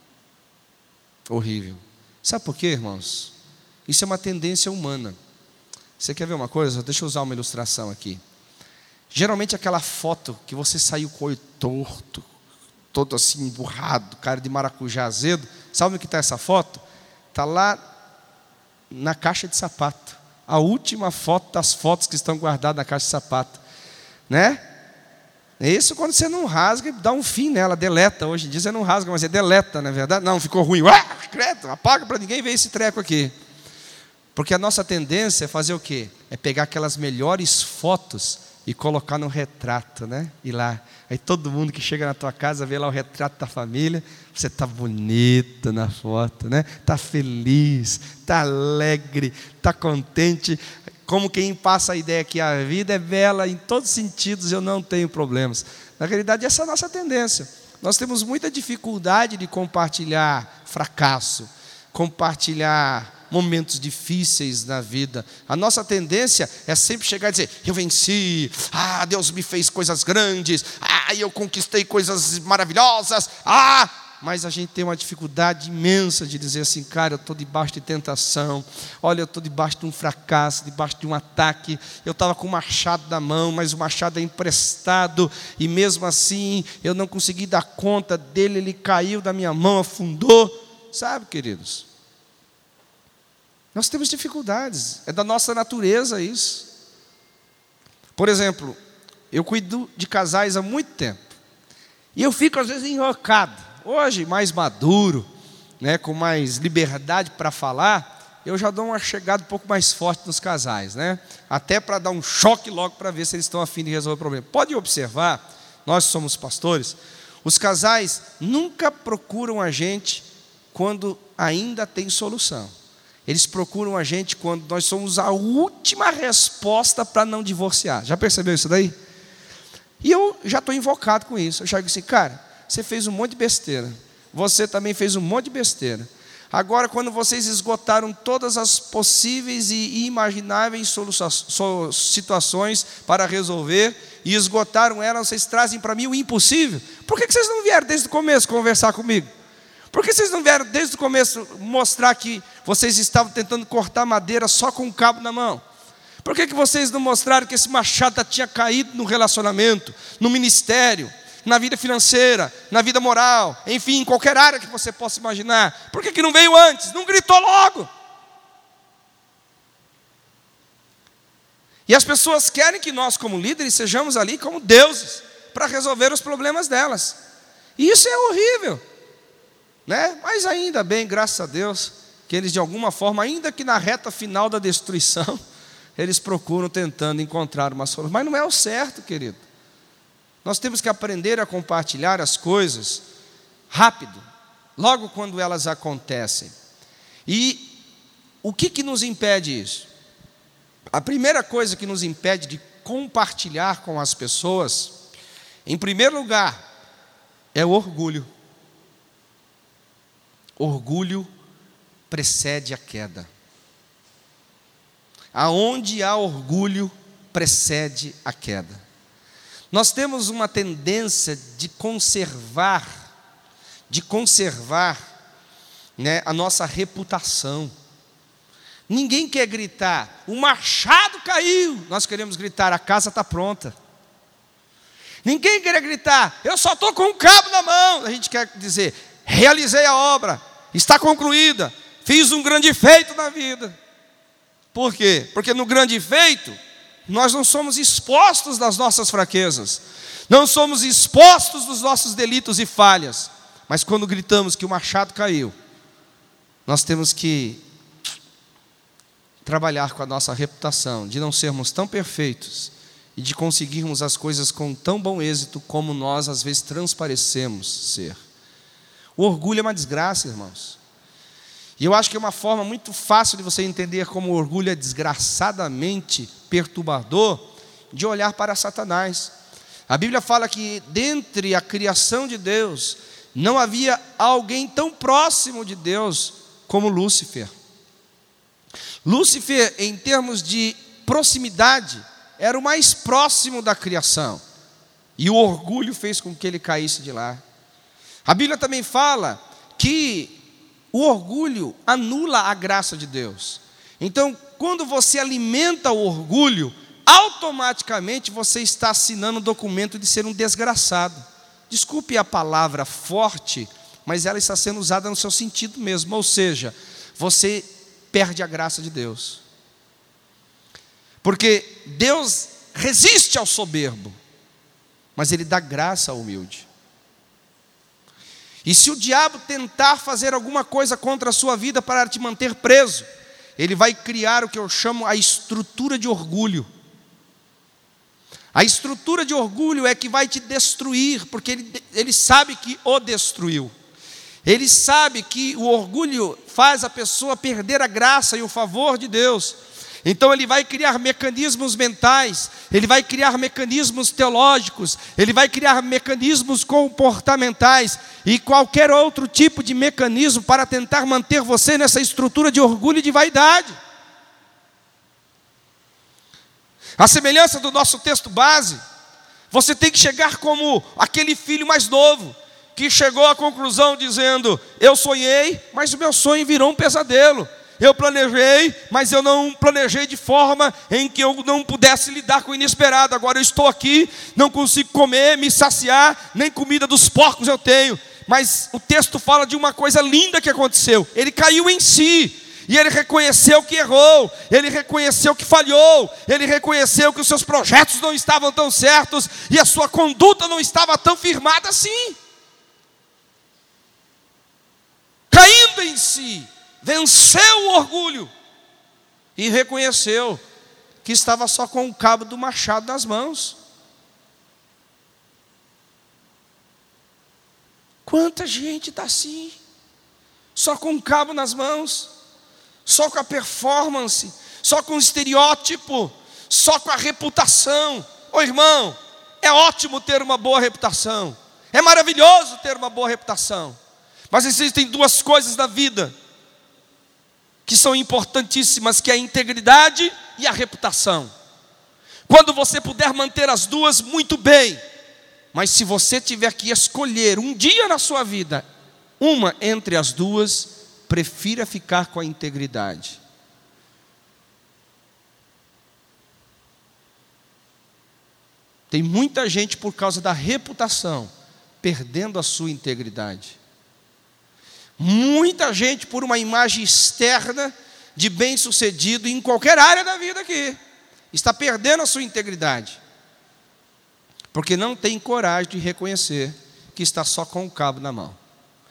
Horrível. Sabe por quê, irmãos? Isso é uma tendência humana. Você quer ver uma coisa? Deixa eu usar uma ilustração aqui. Geralmente aquela foto que você saiu com o olho torto, todo assim emburrado, cara de maracujá azedo. Sabe onde que está essa foto? Está lá na caixa de sapato. A última foto das fotos que estão guardadas na caixa de sapato. Né? É isso quando você não rasga e dá um fim nela, deleta. Hoje em dia você não rasga, mas você deleta, não é verdade? Não, ficou ruim. Ah, credo, apaga para ninguém ver esse treco aqui. Porque a nossa tendência é fazer o quê? É pegar aquelas melhores fotos e colocar no retrato, né? E lá, aí todo mundo que chega na tua casa vê lá o retrato da família. Você está bonita na foto, né? Está feliz, está alegre, está contente. Como quem passa a ideia que a vida é bela em todos os sentidos, eu não tenho problemas. Na realidade, essa é a nossa tendência. Nós temos muita dificuldade de compartilhar fracasso, compartilhar momentos difíceis na vida. A nossa tendência é sempre chegar e dizer: eu venci, ah, Deus me fez coisas grandes, ah, eu conquistei coisas maravilhosas, ah, mas a gente tem uma dificuldade imensa de dizer assim: cara, eu estou debaixo de tentação, olha, eu estou debaixo de um fracasso, debaixo de um ataque, eu estava com o machado na mão, mas o machado é emprestado, e mesmo assim, eu não consegui dar conta dele, ele caiu da minha mão, afundou. Sabe, queridos? Nós temos dificuldades, é da nossa natureza isso. Por exemplo, eu cuido de casais há muito tempo, e eu fico às vezes enrocado. Hoje, mais maduro, né, com mais liberdade para falar, eu já dou uma chegada um pouco mais forte nos casais, né? Até para dar um choque logo para ver se eles estão a fim de resolver o problema. Pode observar, nós somos pastores, os casais nunca procuram a gente quando ainda tem solução. Eles procuram a gente quando nós somos a última resposta para não divorciar. Já percebeu isso daí? E eu já estou invocado com isso. Eu já digo assim: cara, você fez um monte de besteira. Você também fez um monte de besteira. Agora, quando vocês esgotaram todas as possíveis e imagináveis situações para resolver, e esgotaram elas, vocês trazem para mim o impossível. Por que vocês não vieram desde o começo conversar comigo? Por que vocês não vieram desde o começo mostrar que vocês estavam tentando cortar madeira só com um cabo na mão? Por que que vocês não mostraram que esse machado tinha caído no relacionamento, no ministério, na vida financeira, na vida moral, enfim, em qualquer área que você possa imaginar? Por que que não veio antes? Não gritou logo? E as pessoas querem que nós, como líderes, sejamos ali como deuses para resolver os problemas delas. E isso é horrível. Né? Mas ainda bem, graças a Deus, que eles de alguma forma, ainda que na reta final da destruição, eles procuram tentando encontrar uma solução. Mas não é o certo, querido. Nós temos que aprender a compartilhar as coisas rápido, logo quando elas acontecem. E o que que nos impede isso? A primeira coisa que nos impede de compartilhar com as pessoas, em primeiro lugar, é o orgulho. Orgulho precede a queda. Aonde há orgulho, precede a queda. Nós temos uma tendência de conservar, de conservar, né, a nossa reputação. Ninguém quer gritar: o machado caiu. Nós queremos gritar: a casa está pronta. Ninguém quer gritar: eu só estou com um cabo na mão. A gente quer dizer: realizei a obra, está concluída, fiz um grande feito na vida. Por quê? Porque no grande feito, nós não somos expostos das nossas fraquezas, não somos expostos dos nossos delitos e falhas. Mas quando gritamos que o machado caiu, nós temos que trabalhar com a nossa reputação, de não sermos tão perfeitos e de conseguirmos as coisas com tão bom êxito como nós às vezes transparecemos ser. O orgulho é uma desgraça, irmãos. E eu acho que é uma forma muito fácil de você entender como o orgulho é desgraçadamente perturbador, de olhar para Satanás. A Bíblia fala que dentre a criação de Deus, não havia alguém tão próximo de Deus como Lúcifer. Lúcifer, em termos de proximidade, era o mais próximo da criação. E o orgulho fez com que ele caísse de lá. A Bíblia também fala que o orgulho anula a graça de Deus. Então, quando você alimenta o orgulho, automaticamente você está assinando o documento de ser um desgraçado. Desculpe a palavra forte, mas ela está sendo usada no seu sentido mesmo. Ou seja, você perde a graça de Deus. Porque Deus resiste ao soberbo, mas Ele dá graça ao humilde. E se o diabo tentar fazer alguma coisa contra a sua vida para te manter preso, ele vai criar o que eu chamo a estrutura de orgulho. A estrutura de orgulho é que vai te destruir, porque ele, ele sabe que o destruiu. Ele sabe que o orgulho faz a pessoa perder a graça e o favor de Deus. Então ele vai criar mecanismos mentais, ele vai criar mecanismos teológicos, ele vai criar mecanismos comportamentais e qualquer outro tipo de mecanismo para tentar manter você nessa estrutura de orgulho e de vaidade. A semelhança do nosso texto base, você tem que chegar como aquele filho mais novo, que chegou à conclusão dizendo: eu sonhei, mas o meu sonho virou um pesadelo. Eu planejei, mas eu não planejei de forma em que eu não pudesse lidar com o inesperado. Agora eu estou aqui, não consigo comer, me saciar, nem comida dos porcos eu tenho. Mas o texto fala de uma coisa linda que aconteceu. Ele caiu em si. E ele reconheceu que errou, ele reconheceu que falhou, ele reconheceu que os seus projetos não estavam tão certos e a sua conduta não estava tão firmada assim. Caindo em si, venceu o orgulho e reconheceu que estava só com o cabo do machado nas mãos. Quanta gente está assim, só com o cabo nas mãos, só com a performance, só com o estereótipo, só com a reputação. Ô irmão, é ótimo ter uma boa reputação, é maravilhoso ter uma boa reputação, mas existem duas coisas na vida que são importantíssimas, que é a integridade e a reputação. Quando você puder manter as duas, muito bem, mas se você tiver que escolher um dia na sua vida, uma entre as duas, prefira ficar com a integridade. Tem muita gente por causa da reputação perdendo a sua integridade. Muita gente por uma imagem externa de bem-sucedido em qualquer área da vida aqui está perdendo a sua integridade, porque não tem coragem de reconhecer que está só com o cabo na mão.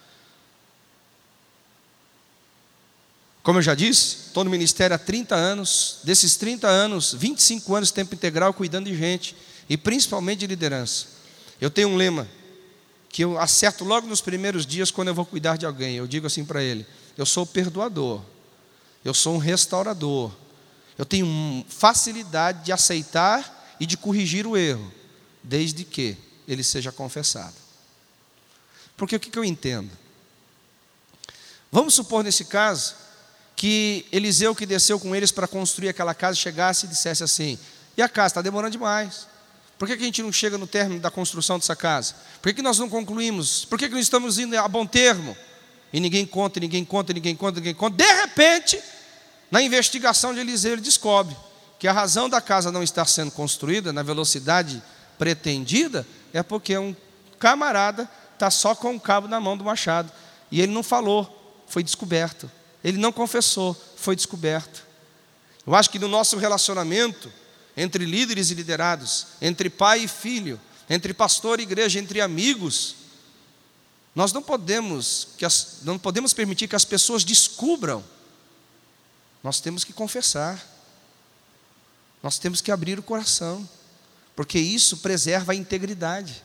Como eu já disse, estou no ministério há trinta anos. Desses trinta anos, vinte e cinco anos de tempo integral cuidando de gente, e principalmente de liderança. Eu tenho um lema que eu acerto logo nos primeiros dias quando eu vou cuidar de alguém. Eu digo assim para ele: eu sou perdoador, eu sou um restaurador, eu tenho facilidade de aceitar e de corrigir o erro, desde que ele seja confessado. Porque o que eu entendo? Vamos supor nesse caso que Eliseu, que desceu com eles para construir aquela casa, chegasse e dissesse assim: e a casa está demorando demais, por que que a gente não chega no término da construção dessa casa? Por que que nós não concluímos? Por que que não estamos indo a bom termo? E ninguém conta, ninguém conta, ninguém conta, ninguém conta. De repente, na investigação de Eliseu, ele descobre que a razão da casa não estar sendo construída na velocidade pretendida é porque um camarada está só com o cabo na mão do machado, e ele não falou, foi descoberto. Ele não confessou, foi descoberto. Eu acho que no nosso relacionamento entre líderes e liderados, entre pai e filho, entre pastor e igreja, entre amigos, Nós não podemos, que as, não podemos permitir que as pessoas descubram. Nós temos que confessar. Nós temos que abrir o coração, porque isso preserva a integridade.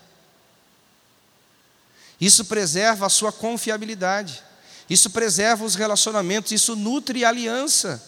Isso preserva a sua confiabilidade. Isso preserva os relacionamentos, isso nutre a aliança.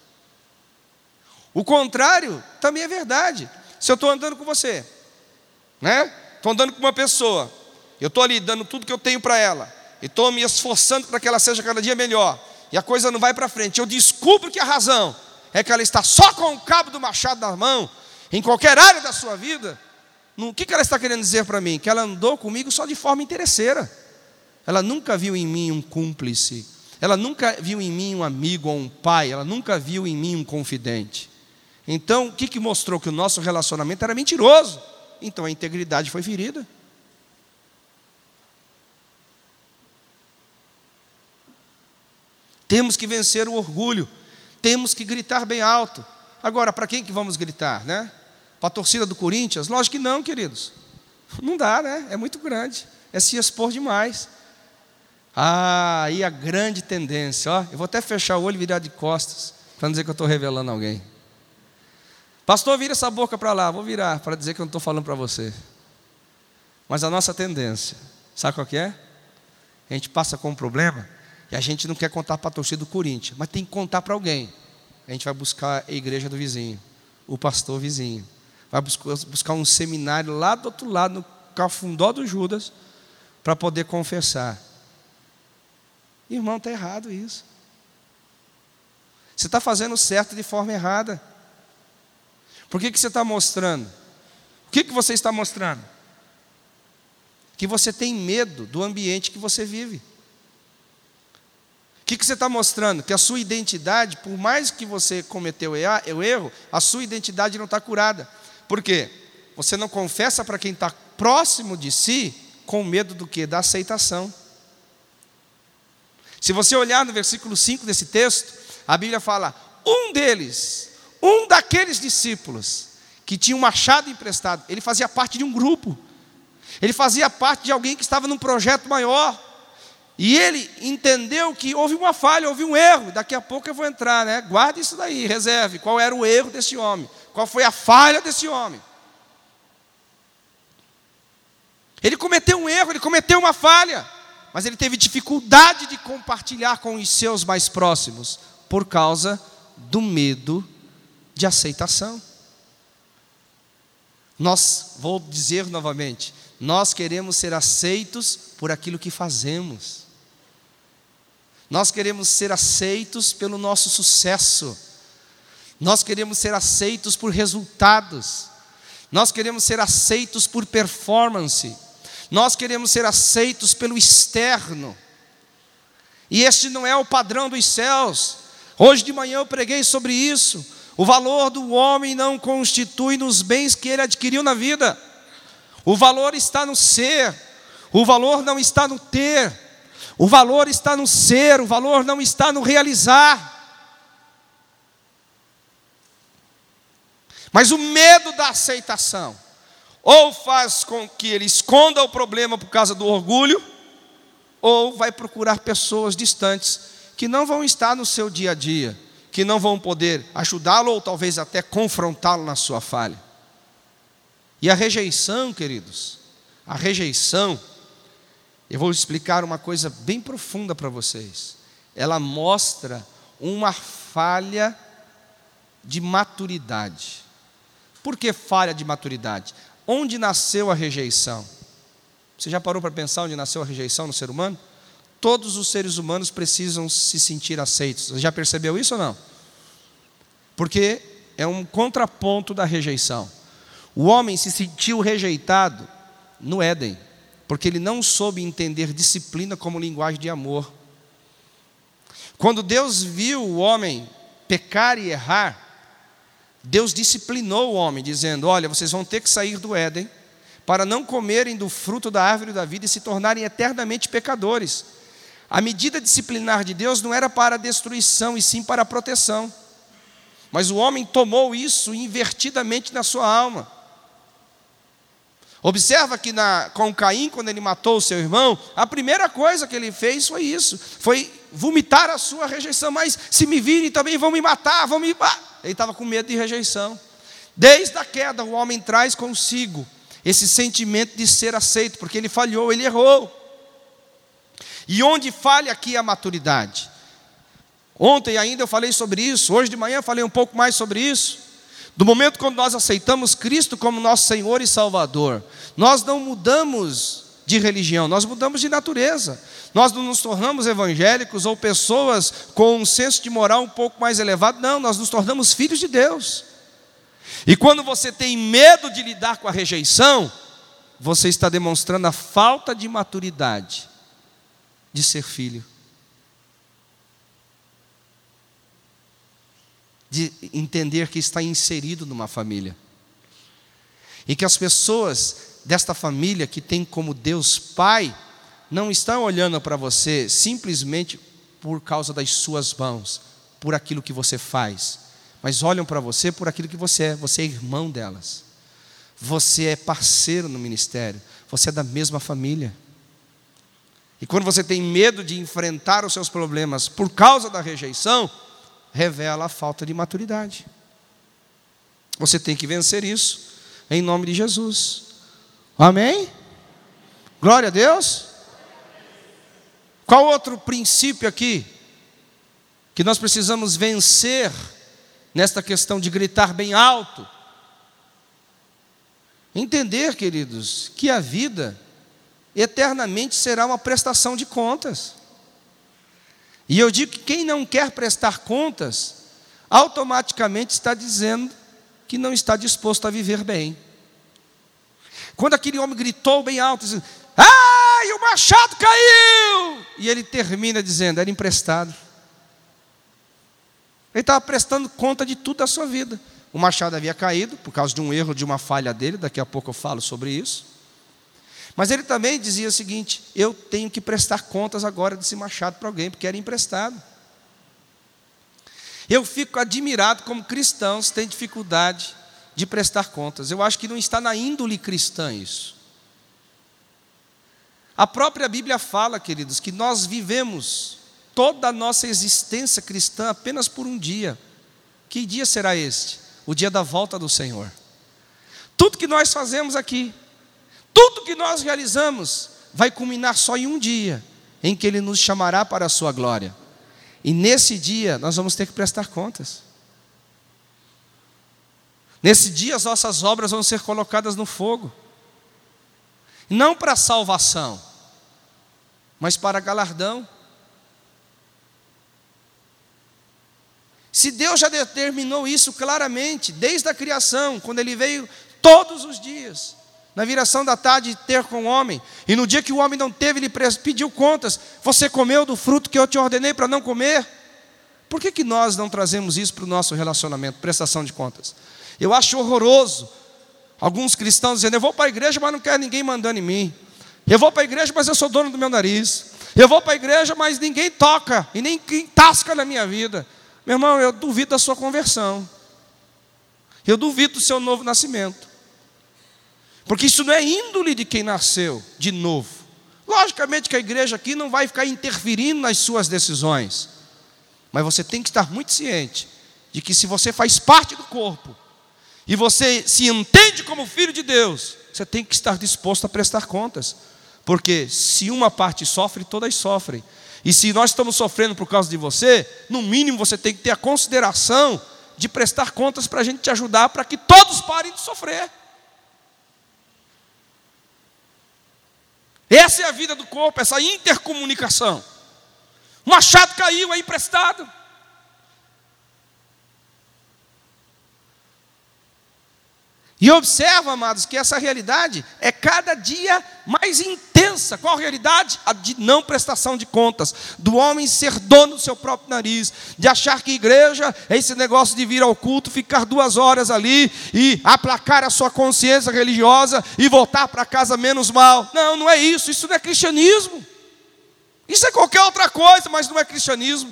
O contrário também é verdade. Se eu estou andando com você, né? Estou andando com uma pessoa, eu estou ali dando tudo que eu tenho para ela, e estou me esforçando para que ela seja cada dia melhor, e a coisa não vai para frente, eu descubro que a razão é que ela está só com o cabo do machado na mão, em qualquer área da sua vida. O que ela está querendo dizer para mim? Que ela andou comigo só de forma interesseira. Ela nunca viu em mim um cúmplice, ela nunca viu em mim um amigo ou um pai, ela nunca viu em mim um confidente. Então, o que, que mostrou? Que o nosso relacionamento era mentiroso. Então a integridade foi ferida. Temos que vencer o orgulho, temos que gritar bem alto. Agora, para quem que vamos gritar, né? Para a torcida do Corinthians? Lógico que não, queridos. Não dá, né? É muito grande, é se expor demais. Ah, aí a grande tendência, ó, eu vou até fechar o olho e virar de costas, para não dizer que eu estou revelando alguém. Pastor, vira essa boca para lá. Vou virar, para dizer que eu não estou falando para você. Mas a nossa tendência, sabe qual que é? A gente passa com um problema e a gente não quer contar para a torcida do Corinthians, mas tem que contar para alguém. A gente vai buscar a igreja do vizinho, o pastor vizinho. Vai buscar, buscar um seminário lá do outro lado, no cafundó do Judas, para poder confessar. Irmão, está errado isso. Você está fazendo certo de forma errada. Por que que você está mostrando? O que que você está mostrando? Que você tem medo do ambiente que você vive. O que que você está mostrando? Que a sua identidade, por mais que você cometeu o erro, a sua identidade não está curada. Por quê? Você não confessa para quem está próximo de si, com medo do quê? Da aceitação. Se você olhar no versículo cinco desse texto, a Bíblia fala, um deles... Um daqueles discípulos que tinha um machado emprestado, ele fazia parte de um grupo. Ele fazia parte de alguém que estava num projeto maior. E ele entendeu que houve uma falha, houve um erro. Daqui a pouco eu vou entrar, né? Guarde isso daí, reserve. Qual era o erro desse homem? Qual foi a falha desse homem? Ele cometeu um erro, ele cometeu uma falha. Mas ele teve dificuldade de compartilhar com os seus mais próximos, por causa do medo de aceitação. Nós, vou dizer novamente, nós queremos ser aceitos por aquilo que fazemos. Nós queremos ser aceitos pelo nosso sucesso. Nós queremos ser aceitos por resultados. Nós queremos ser aceitos por performance. Nós queremos ser aceitos pelo externo. E este não é o padrão dos céus. Hoje de manhã eu preguei sobre isso. O valor do homem não constitui nos bens que ele adquiriu na vida. O valor está no ser. O valor não está no ter. O valor está no ser. O valor não está no realizar. Mas o medo da aceitação ou faz com que ele esconda o problema por causa do orgulho, ou vai procurar pessoas distantes que não vão estar no seu dia a dia, que não vão poder ajudá-lo ou talvez até confrontá-lo na sua falha. E a rejeição, queridos, a rejeição, eu vou explicar uma coisa bem profunda para vocês. Ela mostra uma falha de maturidade. Por que falha de maturidade? Onde nasceu a rejeição? Você já parou para pensar onde nasceu a rejeição no ser humano? Todos os seres humanos precisam se sentir aceitos. Você já percebeu isso ou não? Porque é um contraponto da rejeição. O homem se sentiu rejeitado no Éden, porque ele não soube entender disciplina como linguagem de amor. Quando Deus viu o homem pecar e errar, Deus disciplinou o homem, dizendo, olha, vocês vão ter que sair do Éden, para não comerem do fruto da árvore da vida e se tornarem eternamente pecadores. A medida disciplinar de Deus não era para a destruição, e sim para a proteção. Mas o homem tomou isso invertidamente na sua alma. Observa que na, com Caim, quando ele matou o seu irmão, a primeira coisa que ele fez foi isso, foi vomitar a sua rejeição. Mas se me virem também vão me matar, vão me... Ele estava com medo de rejeição. Desde a queda o homem traz consigo esse sentimento de ser aceito, porque ele falhou, ele errou. E onde falha aqui a maturidade? Ontem ainda eu falei sobre isso, hoje de manhã eu falei um pouco mais sobre isso. Do momento quando nós aceitamos Cristo como nosso Senhor e Salvador, nós não mudamos de religião, nós mudamos de natureza. Nós não nos tornamos evangélicos ou pessoas com um senso de moral um pouco mais elevado, não, nós nos tornamos filhos de Deus. E quando você tem medo de lidar com a rejeição, você está demonstrando a falta de maturidade de ser filho. De entender que está inserido numa família. E que as pessoas desta família que tem como Deus Pai, não estão olhando para você simplesmente por causa das suas mãos, por aquilo que você faz, mas olham para você por aquilo que você é. Você é irmão delas, você é parceiro no ministério, você é da mesma família. E quando você tem medo de enfrentar os seus problemas por causa da rejeição, revela a falta de maturidade. Você tem que vencer isso, em nome de Jesus. Amém? Glória a Deus. Qual outro princípio aqui que nós precisamos vencer nesta questão de gritar bem alto? Entender, queridos, que a vida eternamente será uma prestação de contas. E eu digo que quem não quer prestar contas, automaticamente está dizendo que não está disposto a viver bem. Quando aquele homem gritou bem alto, dizendo, ai, o machado caiu! E ele termina dizendo, era emprestado. Ele estava prestando conta de tudo da sua vida. O machado havia caído, por causa de um erro, de uma falha dele, daqui a pouco eu falo sobre isso. Mas ele também dizia o seguinte, eu tenho que prestar contas agora desse machado para alguém, porque era emprestado. Eu fico admirado como cristãos têm dificuldade de prestar contas. Eu acho que não está na índole cristã isso. A própria Bíblia fala, queridos, que nós vivemos toda a nossa existência cristã apenas por um dia. Que dia será este? O dia da volta do Senhor. Tudo que nós fazemos aqui, tudo que nós realizamos vai culminar só em um dia, em que Ele nos chamará para a sua glória. E nesse dia nós vamos ter que prestar contas. Nesse dia as nossas obras vão ser colocadas no fogo. Não para salvação, mas para galardão. Se Deus já determinou isso claramente, desde a criação, quando Ele veio todos os dias, na viração da tarde ter com o homem, e no dia que o homem não teve, ele pediu contas, você comeu do fruto que eu te ordenei para não comer? Por que que nós não trazemos isso para o nosso relacionamento, prestação de contas? Eu acho horroroso, alguns cristãos dizendo, eu vou para a igreja, mas não quero ninguém mandando em mim, eu vou para a igreja, mas eu sou dono do meu nariz, eu vou para a igreja, mas ninguém toca, e nem tasca na minha vida. Meu irmão, eu duvido da sua conversão, eu duvido do seu novo nascimento. Porque isso não é índole de quem nasceu de novo. Logicamente que a igreja aqui não vai ficar interferindo nas suas decisões. Mas você tem que estar muito ciente de que se você faz parte do corpo e você se entende como filho de Deus, você tem que estar disposto a prestar contas. Porque se uma parte sofre, todas sofrem. E se nós estamos sofrendo por causa de você, no mínimo você tem que ter a consideração de prestar contas para a gente te ajudar, para que todos parem de sofrer. Essa é a vida do corpo, essa intercomunicação. O machado caiu, é emprestado. E observa, amados, que essa realidade é cada dia mais intensa. Qual a realidade? A de não prestação de contas, do homem ser dono do seu próprio nariz, de achar que igreja é esse negócio de vir ao culto, ficar duas horas ali e aplacar a sua consciência religiosa e voltar para casa menos mal. Não, não é isso, isso não é cristianismo. Isso é qualquer outra coisa, mas não é cristianismo.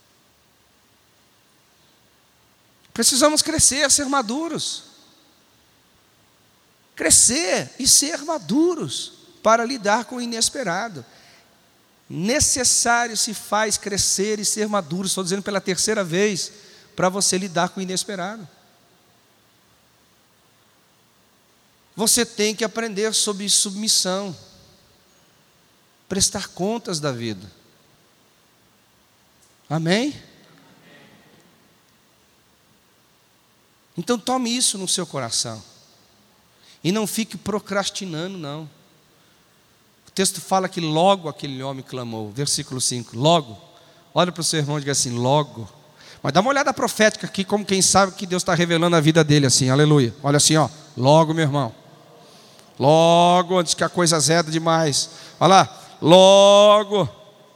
Precisamos crescer, ser maduros. crescer e ser maduros para lidar com o inesperado. Necessário se faz crescer e ser maduro, estou dizendo pela terceira vez, para você lidar com o inesperado. Você tem que aprender sobre submissão, prestar contas da vida. Amém? Então tome isso no seu coração. E não fique procrastinando, não. O texto fala que logo aquele homem clamou. Versículo cinco, logo. Olha para o seu irmão e diga assim, logo. Mas dá uma olhada profética aqui, como quem sabe que Deus está revelando a vida dele assim, aleluia. Olha assim, ó, logo meu irmão. Logo, antes que a coisa azeda demais. Olha lá, logo.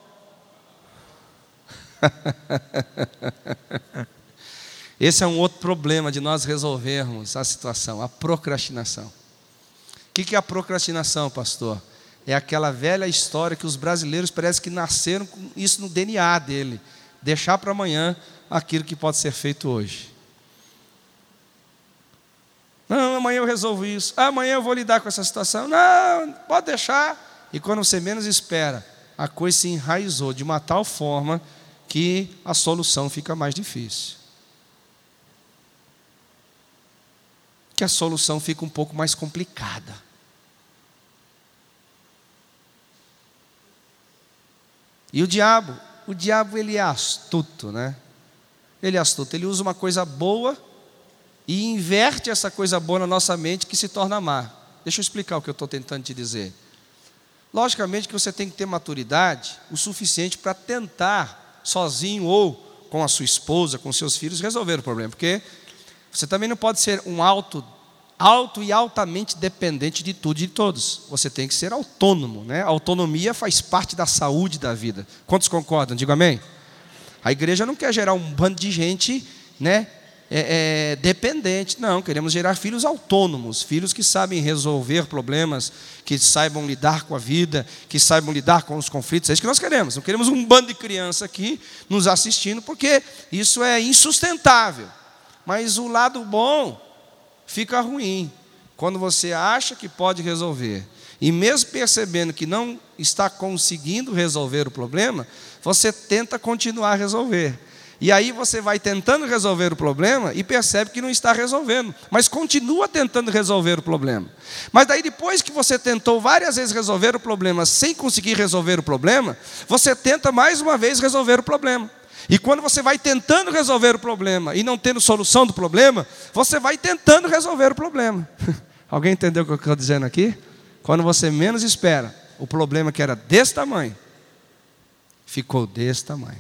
Esse é um outro problema de nós resolvermos a situação, a procrastinação. O que é a procrastinação, pastor? É aquela velha história que os brasileiros parece que nasceram com isso no D N A dele. Deixar para amanhã aquilo que pode ser feito hoje. Não, amanhã eu resolvo isso. Ah, amanhã eu vou lidar com essa situação. Não, pode deixar. E quando você menos espera, a coisa se enraizou de uma tal forma que a solução fica mais difícil. Que a solução fica um pouco mais complicada. E o diabo, o diabo ele é astuto, né? Ele é astuto, ele usa uma coisa boa e inverte essa coisa boa na nossa mente que se torna má. Deixa eu explicar o que eu estou tentando te dizer. Logicamente que você tem que ter maturidade o suficiente para tentar, sozinho ou com a sua esposa, com seus filhos, resolver o problema. Porque você também não pode ser um alto, alto e altamente dependente de tudo e de todos. Você tem que ser autônomo, né? A autonomia faz parte da saúde da vida. Quantos concordam? Diga amém. A igreja não quer gerar um bando de gente, né? É, é, dependente, não, queremos gerar filhos autônomos, filhos que sabem resolver problemas, que saibam lidar com a vida, que saibam lidar com os conflitos. É isso que nós queremos. Não queremos um bando de criança aqui nos assistindo, porque isso é insustentável. Mas o lado bom fica ruim quando você acha que pode resolver e mesmo percebendo que não está conseguindo resolver o problema, você tenta continuar a resolver. E aí você vai tentando resolver o problema e percebe que não está resolvendo, mas continua tentando resolver o problema. Mas daí depois que você tentou várias vezes resolver o problema sem conseguir resolver o problema, você tenta mais uma vez resolver o problema. E quando você vai tentando resolver o problema e não tendo solução do problema, você vai tentando resolver o problema. Alguém entendeu o que eu estou dizendo aqui? Quando você menos espera, o problema que era desse tamanho, ficou desse tamanho.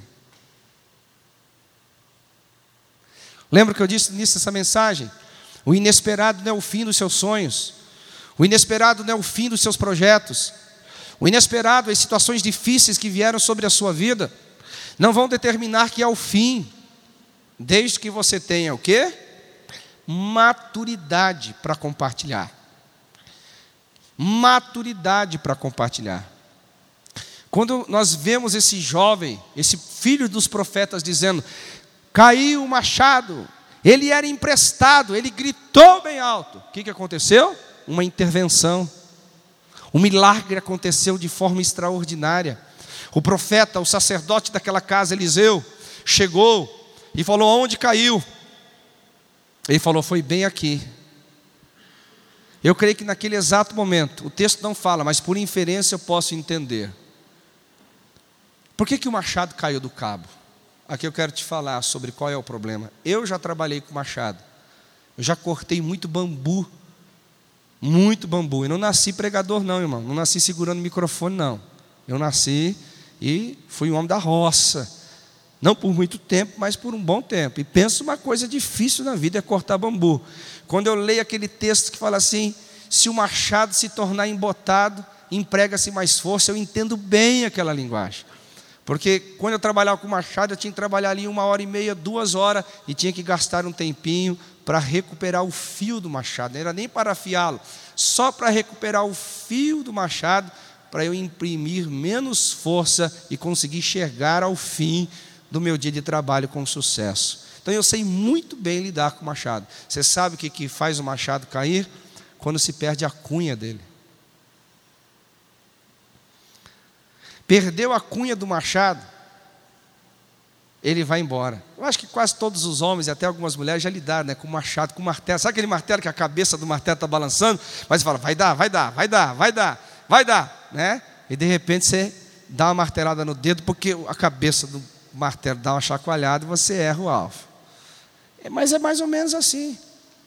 Lembra que eu disse nisso essa mensagem? O inesperado não é o fim dos seus sonhos. O inesperado não é o fim dos seus projetos. O inesperado, as situações difíceis que vieram sobre a sua vida, não vão determinar que é o fim, desde que você tenha o quê? Maturidade para compartilhar. Maturidade para compartilhar. Quando nós vemos esse jovem, esse filho dos profetas dizendo, caiu o machado, ele era emprestado, ele gritou bem alto. O que, que aconteceu? Uma intervenção. Um milagre aconteceu de forma extraordinária. O profeta, o sacerdote daquela casa, Eliseu, chegou e falou, onde caiu? Ele falou, foi bem aqui. Eu creio que naquele exato momento, o texto não fala, mas por inferência eu posso entender. Por que, que o machado caiu do cabo? Aqui eu quero te falar sobre qual é o problema. Eu já trabalhei com machado. Eu já cortei muito bambu. Muito bambu. Eu não nasci pregador não, irmão. Não nasci segurando microfone, não. Eu nasci e fui um homem da roça. Não por muito tempo, mas por um bom tempo. E penso uma coisa difícil na vida é cortar bambu. Quando eu leio aquele texto que fala assim, se o machado se tornar embotado, emprega-se mais força, eu entendo bem aquela linguagem. Porque quando eu trabalhava com machado, eu tinha que trabalhar ali uma hora e meia, duas horas, e tinha que gastar um tempinho para recuperar o fio do machado. Não era nem para afiá-lo, só para recuperar o fio do machado, para eu imprimir menos força e conseguir chegar ao fim do meu dia de trabalho com sucesso. Então eu sei muito bem lidar com o machado. Você sabe o que, que faz o machado cair? quando se perde a cunha dele. Perdeu a cunha do machado, ele vai embora. Eu acho que quase todos os homens, e até algumas mulheres, já lidaram, né, com o machado, com o martelo. Sabe aquele martelo que a cabeça do martelo está balançando? Mas você fala, vai dar, vai dar, vai dar, vai dar, vai dar, né? E de repente você dá uma martelada no dedo, porque a cabeça do martelo dá uma chacoalhada e você erra o alvo. É, mas é mais ou menos assim.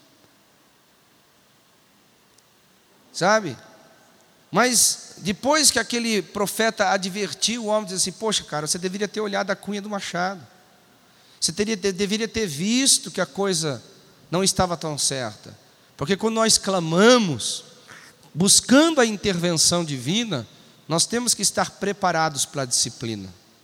Sabe? Mas depois que aquele profeta advertiu o homem, diz assim, poxa cara, você deveria ter olhado a cunha do machado. Você teria, deveria ter visto que a coisa não estava tão certa. Porque quando nós clamamos, buscando a intervenção divina, nós temos que estar preparados para a disciplina.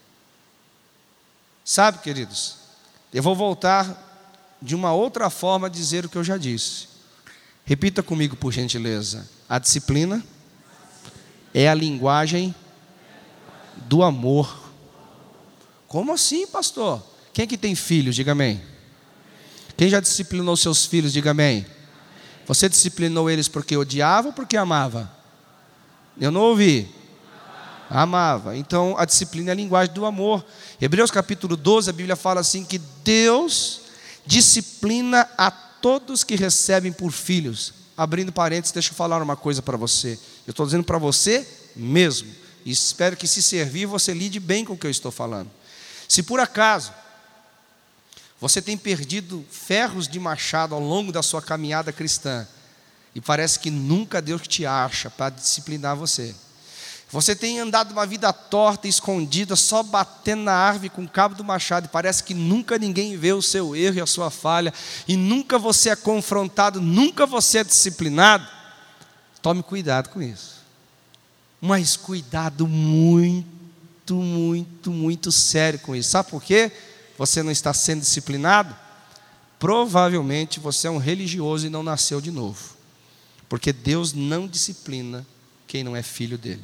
Sabe, queridos, eu vou voltar de uma outra forma a dizer o que eu já disse. Repita comigo, por gentileza. A disciplina é a linguagem do amor. Como assim, pastor? Quem é que tem filhos? Diga amém. Quem já disciplinou seus filhos? Diga amém. Você disciplinou eles porque odiava ou porque amava? Eu não ouvi. Amava. Então a disciplina é a linguagem do amor. Hebreus capítulo doze, a Bíblia fala assim que Deus disciplina a todos que recebem por filhos. Abrindo parênteses, deixa eu falar uma coisa para você. Eu estou dizendo para você mesmo. E espero que, se servir, você lide bem com o que eu estou falando. Se por acaso você tem perdido ferros de machado ao longo da sua caminhada cristã, e parece que nunca Deus te acha para disciplinar você. Você tem andado uma vida torta e escondida, só batendo na árvore com o cabo do machado, e parece que nunca ninguém vê o seu erro e a sua falha, e nunca você é confrontado, nunca você é disciplinado. Tome cuidado com isso. Mas cuidado muito, muito, muito sério com isso. Sabe por quê? Você não está sendo disciplinado? Provavelmente você é um religioso e não nasceu de novo. Porque Deus não disciplina quem não é filho dele.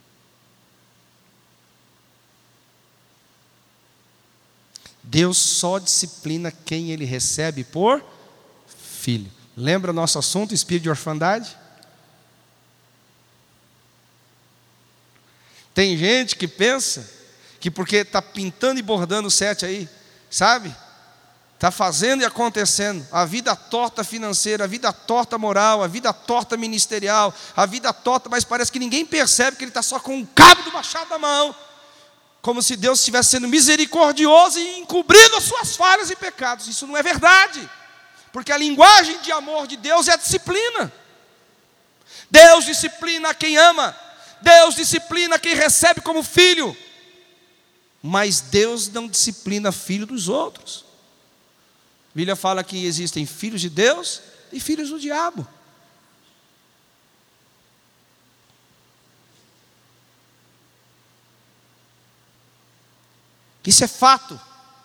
Deus só disciplina quem ele recebe por filho. Lembra o nosso assunto, espírito de orfandade? Tem gente que pensa que porque está pintando e bordando o sete aí, sabe? Está fazendo e acontecendo. A vida torta financeira, a vida torta moral, a vida torta ministerial, a vida torta, mas parece que ninguém percebe que ele está só com o cabo do machado na mão. Como se Deus estivesse sendo misericordioso e encobrindo as suas falhas e pecados. Isso não é verdade. Porque a linguagem de amor de Deus é a disciplina. Deus disciplina quem ama. Deus disciplina quem recebe como filho. Mas Deus não disciplina filho dos outros. A Bíblia fala que existem filhos de Deus e filhos do diabo. Isso é fato.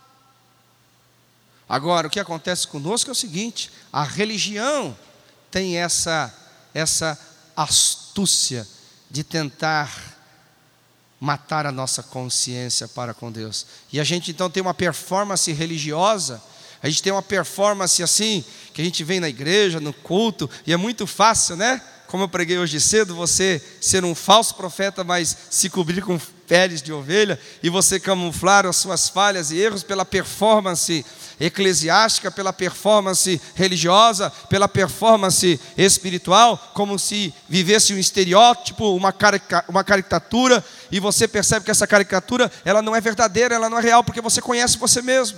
Agora, o que acontece conosco é o seguinte: a religião tem essa, essa astúcia de tentar matar a nossa consciência para com Deus. E a gente então tem uma performance religiosa, a gente tem uma performance assim, que a gente vem na igreja, no culto, e é muito fácil, né? Como eu preguei hoje cedo, você ser um falso profeta, mas se cobrir com peles de ovelha, e você camuflar as suas falhas e erros pela performance eclesiástica, pela performance religiosa, pela performance espiritual, como se vivesse um estereótipo, uma, carica, uma caricatura, e você percebe que essa caricatura, ela não é verdadeira, ela não é real, porque você conhece você mesmo.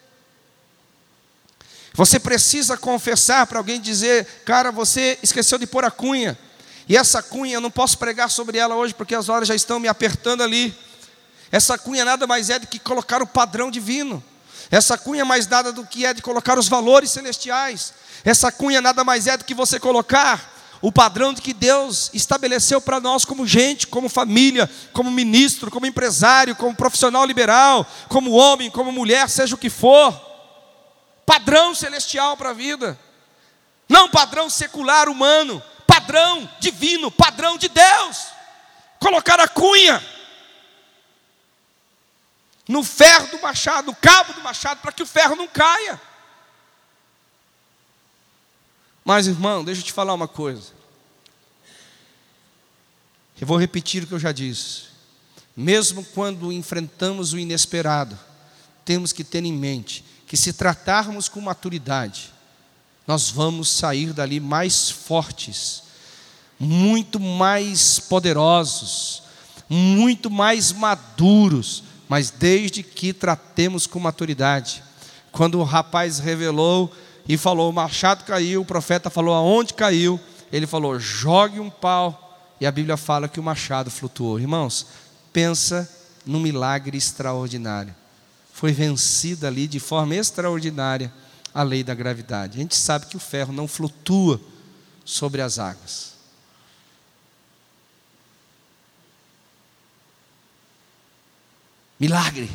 Você precisa confessar para alguém, dizer, cara, você esqueceu de pôr a cunha, e essa cunha eu não posso pregar sobre ela hoje, porque as horas já estão me apertando ali. Essa cunha nada mais é do que colocar o padrão divino. Essa cunha mais nada do que é de colocar os valores celestiais. Essa cunha nada mais é do que você colocar o padrão de que Deus estabeleceu para nós como gente, como família, como ministro, como empresário, como profissional liberal, como homem, como mulher, seja o que for. Padrão celestial para a vida. Não padrão secular humano, padrão divino, padrão de Deus. Colocar a cunha no ferro do machado, no cabo do machado, para que o ferro não caia. Mas, irmão, deixa eu te falar uma coisa. Eu vou repetir o que eu já disse. Mesmo quando enfrentamos o inesperado, temos que ter em mente que se tratarmos com maturidade, nós vamos sair dali mais fortes, muito mais poderosos, muito mais maduros, mas desde que tratemos com maturidade. Quando o rapaz revelou e falou, o machado caiu, o profeta falou, aonde caiu? Ele falou, jogue um pau, e a Bíblia fala que o machado flutuou. Irmãos, pensa num milagre extraordinário. Foi vencida ali de forma extraordinária a lei da gravidade. A gente sabe que o ferro não flutua sobre as águas. Milagre.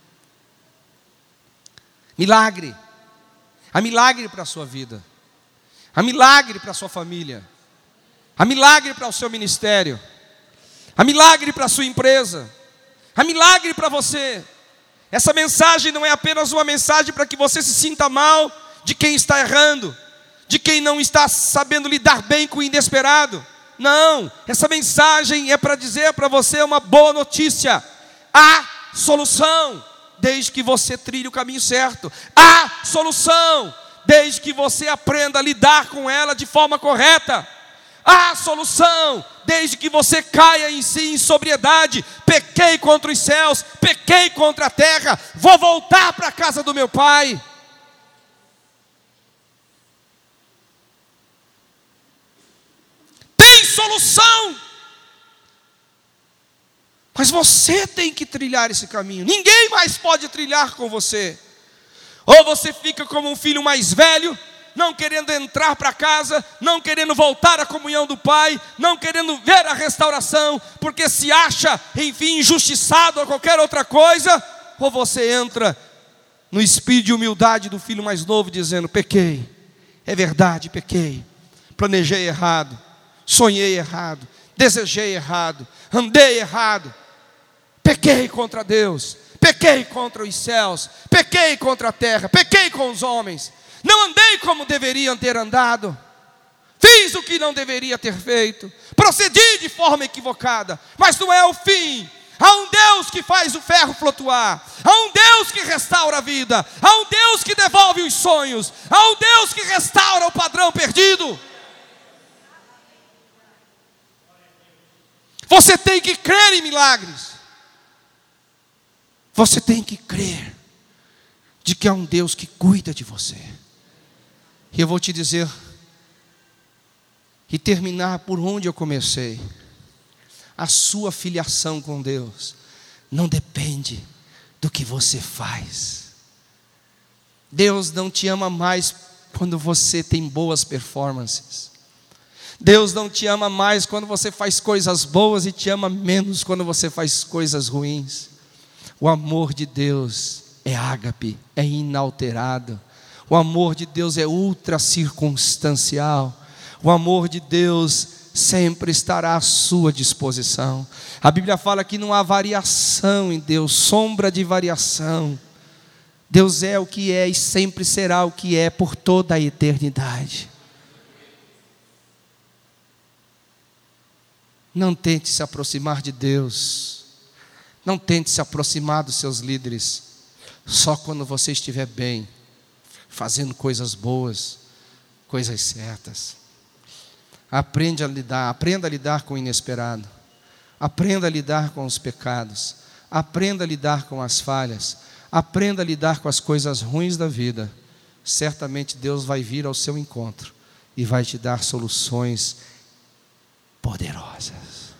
Milagre. Há milagre para a sua vida. Há milagre para a sua família. Há milagre para o seu ministério. Há milagre para a sua empresa. Há milagre para você. Essa mensagem não é apenas uma mensagem para que você se sinta mal de quem está errando, de quem não está sabendo lidar bem com o inesperado. Não, essa mensagem é para dizer para você uma boa notícia. Há solução, desde que você trilhe o caminho certo. Há solução, desde que você aprenda a lidar com ela de forma correta. Há solução, desde que você caia em si em sobriedade. Pequei contra os céus, pequei contra a terra, vou voltar para a casa do meu pai. Tem solução, mas você tem que trilhar esse caminho. Ninguém mais pode trilhar com você. Ou você fica como um filho mais velho, não querendo entrar para casa, não querendo voltar à comunhão do Pai, não querendo ver a restauração, porque se acha, enfim, injustiçado ou qualquer outra coisa. Ou você entra no espírito de humildade do filho mais novo, dizendo, pequei, é verdade, pequei, planejei errado, sonhei errado, desejei errado, andei errado, pequei contra Deus, pequei contra os céus, pequei contra a terra, pequei com os homens. Não andei como deveria ter andado, fiz o que não deveria ter feito, procedi de forma equivocada, mas não é o fim. Há um Deus que faz o ferro flutuar, há um Deus que restaura a vida, há um Deus que devolve os sonhos, há um Deus que restaura o padrão perdido. Você tem que crer em milagres, você tem que crer de que há um Deus que cuida de você. E eu vou te dizer, e terminar por onde eu comecei. A sua filiação com Deus não depende do que você faz. Deus não te ama mais quando você tem boas performances. Deus não te ama mais quando você faz coisas boas e te ama menos quando você faz coisas ruins. O amor de Deus é ágape, é inalterado. O amor de Deus é ultra circunstancial. O amor de Deus sempre estará à sua disposição. A Bíblia fala que não há variação em Deus, sombra de variação. Deus é o que é e sempre será o que é por toda a eternidade. Não tente se aproximar de Deus. Não tente se aproximar dos seus líderes só quando você estiver bem, fazendo coisas boas, coisas certas. Aprende a lidar, aprenda a lidar com o inesperado. Aprenda a lidar com os pecados. Aprenda a lidar com as falhas. Aprenda a lidar com as coisas ruins da vida. Certamente Deus vai vir ao seu encontro e vai te dar soluções poderosas.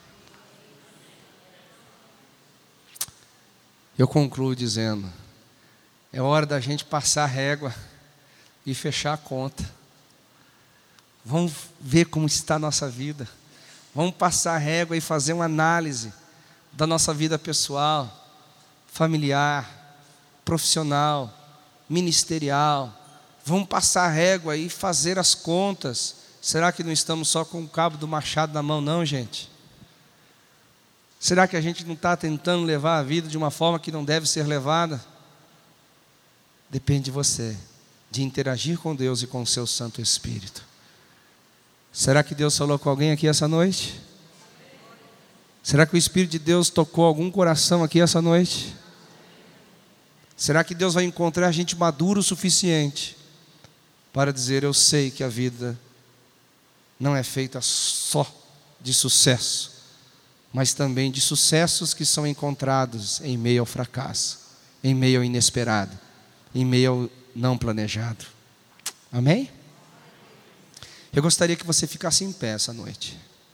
Eu concluo dizendo, é hora da gente passar a régua e fechar a conta. Vamos ver como está a nossa vida. Vamos passar a régua e fazer uma análise da nossa vida pessoal, familiar, profissional, ministerial. Vamos passar a régua e fazer as contas. Será que não estamos só com o cabo do machado na mão, não, gente? Será que a gente não está tentando levar a vida de uma forma que não deve ser levada? Depende de você, de interagir com Deus e com o seu Santo Espírito. Será que Deus falou com alguém aqui essa noite? Será que o Espírito de Deus tocou algum coração aqui essa noite? Será que Deus vai encontrar gente madura o suficiente para dizer: eu sei que a vida não é feita só de sucesso, mas também de sucessos que são encontrados em meio ao fracasso, em meio ao inesperado, em meio ao não planejado. Amém? Eu gostaria que você ficasse em pé essa noite.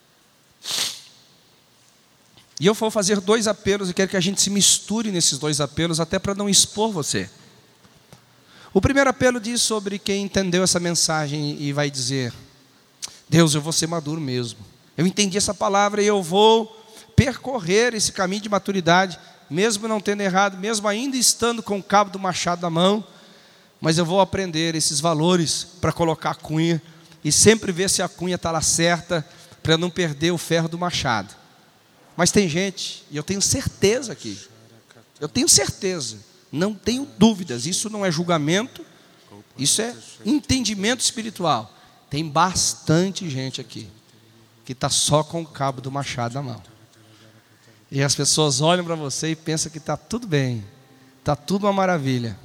E eu vou fazer dois apelos, e quero que a gente se misture nesses dois apelos, até para não expor você. O primeiro apelo diz sobre quem entendeu essa mensagem e vai dizer: Deus, eu vou ser maduro mesmo. Eu entendi essa palavra e eu vou percorrer esse caminho de maturidade, mesmo não tendo errado, mesmo ainda estando com o cabo do machado na mão, mas eu vou aprender esses valores para colocar a cunha e sempre ver se a cunha está lá certa, para não perder o ferro do machado. Mas tem gente, e eu tenho certeza aqui, eu tenho certeza, não tenho dúvidas, isso não é julgamento, isso é entendimento espiritual. Tem bastante gente aqui que está só com o cabo do machado na mão. E as pessoas olham para você e pensam que está tudo bem, está tudo uma maravilha.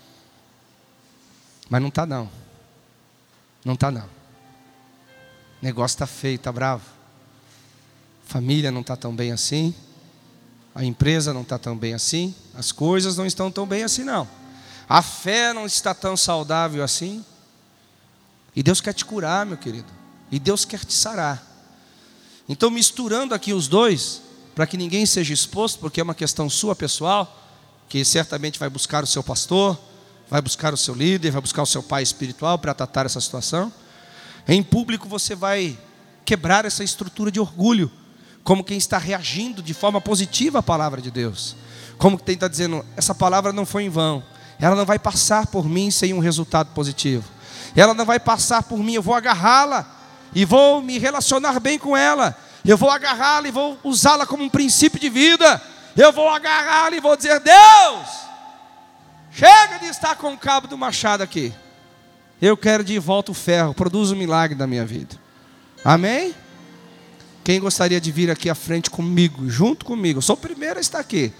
Mas não está não, não está não. O negócio está feio, está bravo. Família não está tão bem assim, a empresa não está tão bem assim, as coisas não estão tão bem assim não, a fé não está tão saudável assim. E Deus quer te curar, meu querido, e Deus quer te sarar. Então, misturando aqui os dois, para que ninguém seja exposto, porque é uma questão sua pessoal, que certamente vai buscar o seu pastor, vai buscar o seu líder, vai buscar o seu pai espiritual para tratar essa situação. Em público você vai quebrar essa estrutura de orgulho, como quem está reagindo de forma positiva à palavra de Deus, como quem está dizendo: essa palavra não foi em vão, ela não vai passar por mim sem um resultado positivo, ela não vai passar por mim, eu vou agarrá-la e vou me relacionar bem com ela, eu vou agarrá-la e vou usá-la como um princípio de vida, eu vou agarrá-la e vou dizer: Deus, chega de estar com o cabo do machado aqui, eu quero de volta o ferro, produz um milagre na minha vida. Amém? Quem gostaria de vir aqui à frente comigo, junto comigo? Eu sou o primeiro a estar aqui.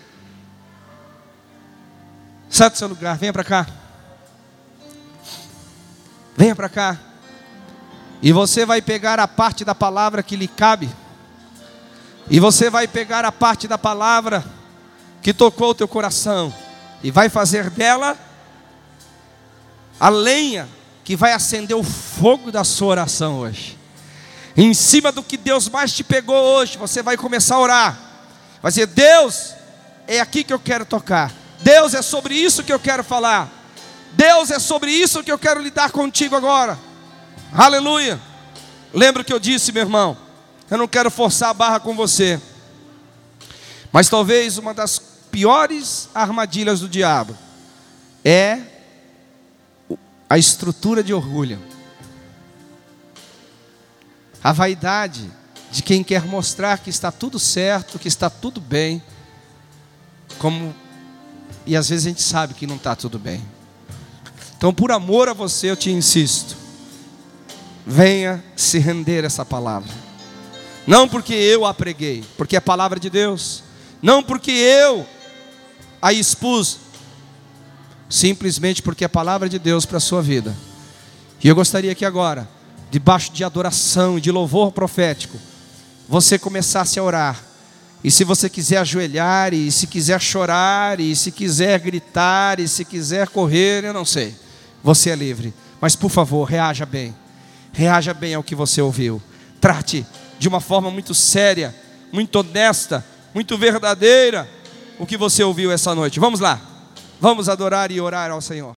Sai do seu lugar, venha para cá. Venha para cá. E você vai pegar a parte da palavra que lhe cabe. E você vai pegar a parte da palavra que tocou o teu coração. E vai fazer dela a lenha que vai acender o fogo da sua oração hoje. Em cima do que Deus mais te pegou hoje, você vai começar a orar. Vai dizer: Deus, é aqui que eu quero tocar. Deus, é sobre isso que eu quero falar. Deus, é sobre isso que eu quero lidar contigo agora. Aleluia. Lembra o que eu disse, meu irmão? Eu não quero forçar a barra com você, mas talvez uma das piores armadilhas do diabo é a estrutura de orgulho. A vaidade de quem quer mostrar que está tudo certo, que está tudo bem, como, e às vezes a gente sabe que não está tudo bem. Então, por amor a você, eu te insisto, venha se render a essa palavra. Não porque eu a preguei, porque é a palavra de Deus. Não porque eu a expus, simplesmente porque é a palavra de Deus para a sua vida. E eu gostaria que agora, debaixo de adoração e de louvor profético, você começasse a orar. E se você quiser ajoelhar, e se quiser chorar, e se quiser gritar, e se quiser correr, eu não sei, você é livre. Mas por favor, reaja bem. Reaja bem ao que você ouviu. Trate de uma forma muito séria, muito honesta, muito verdadeira o que você ouviu essa noite. Vamos lá, vamos adorar e orar ao Senhor.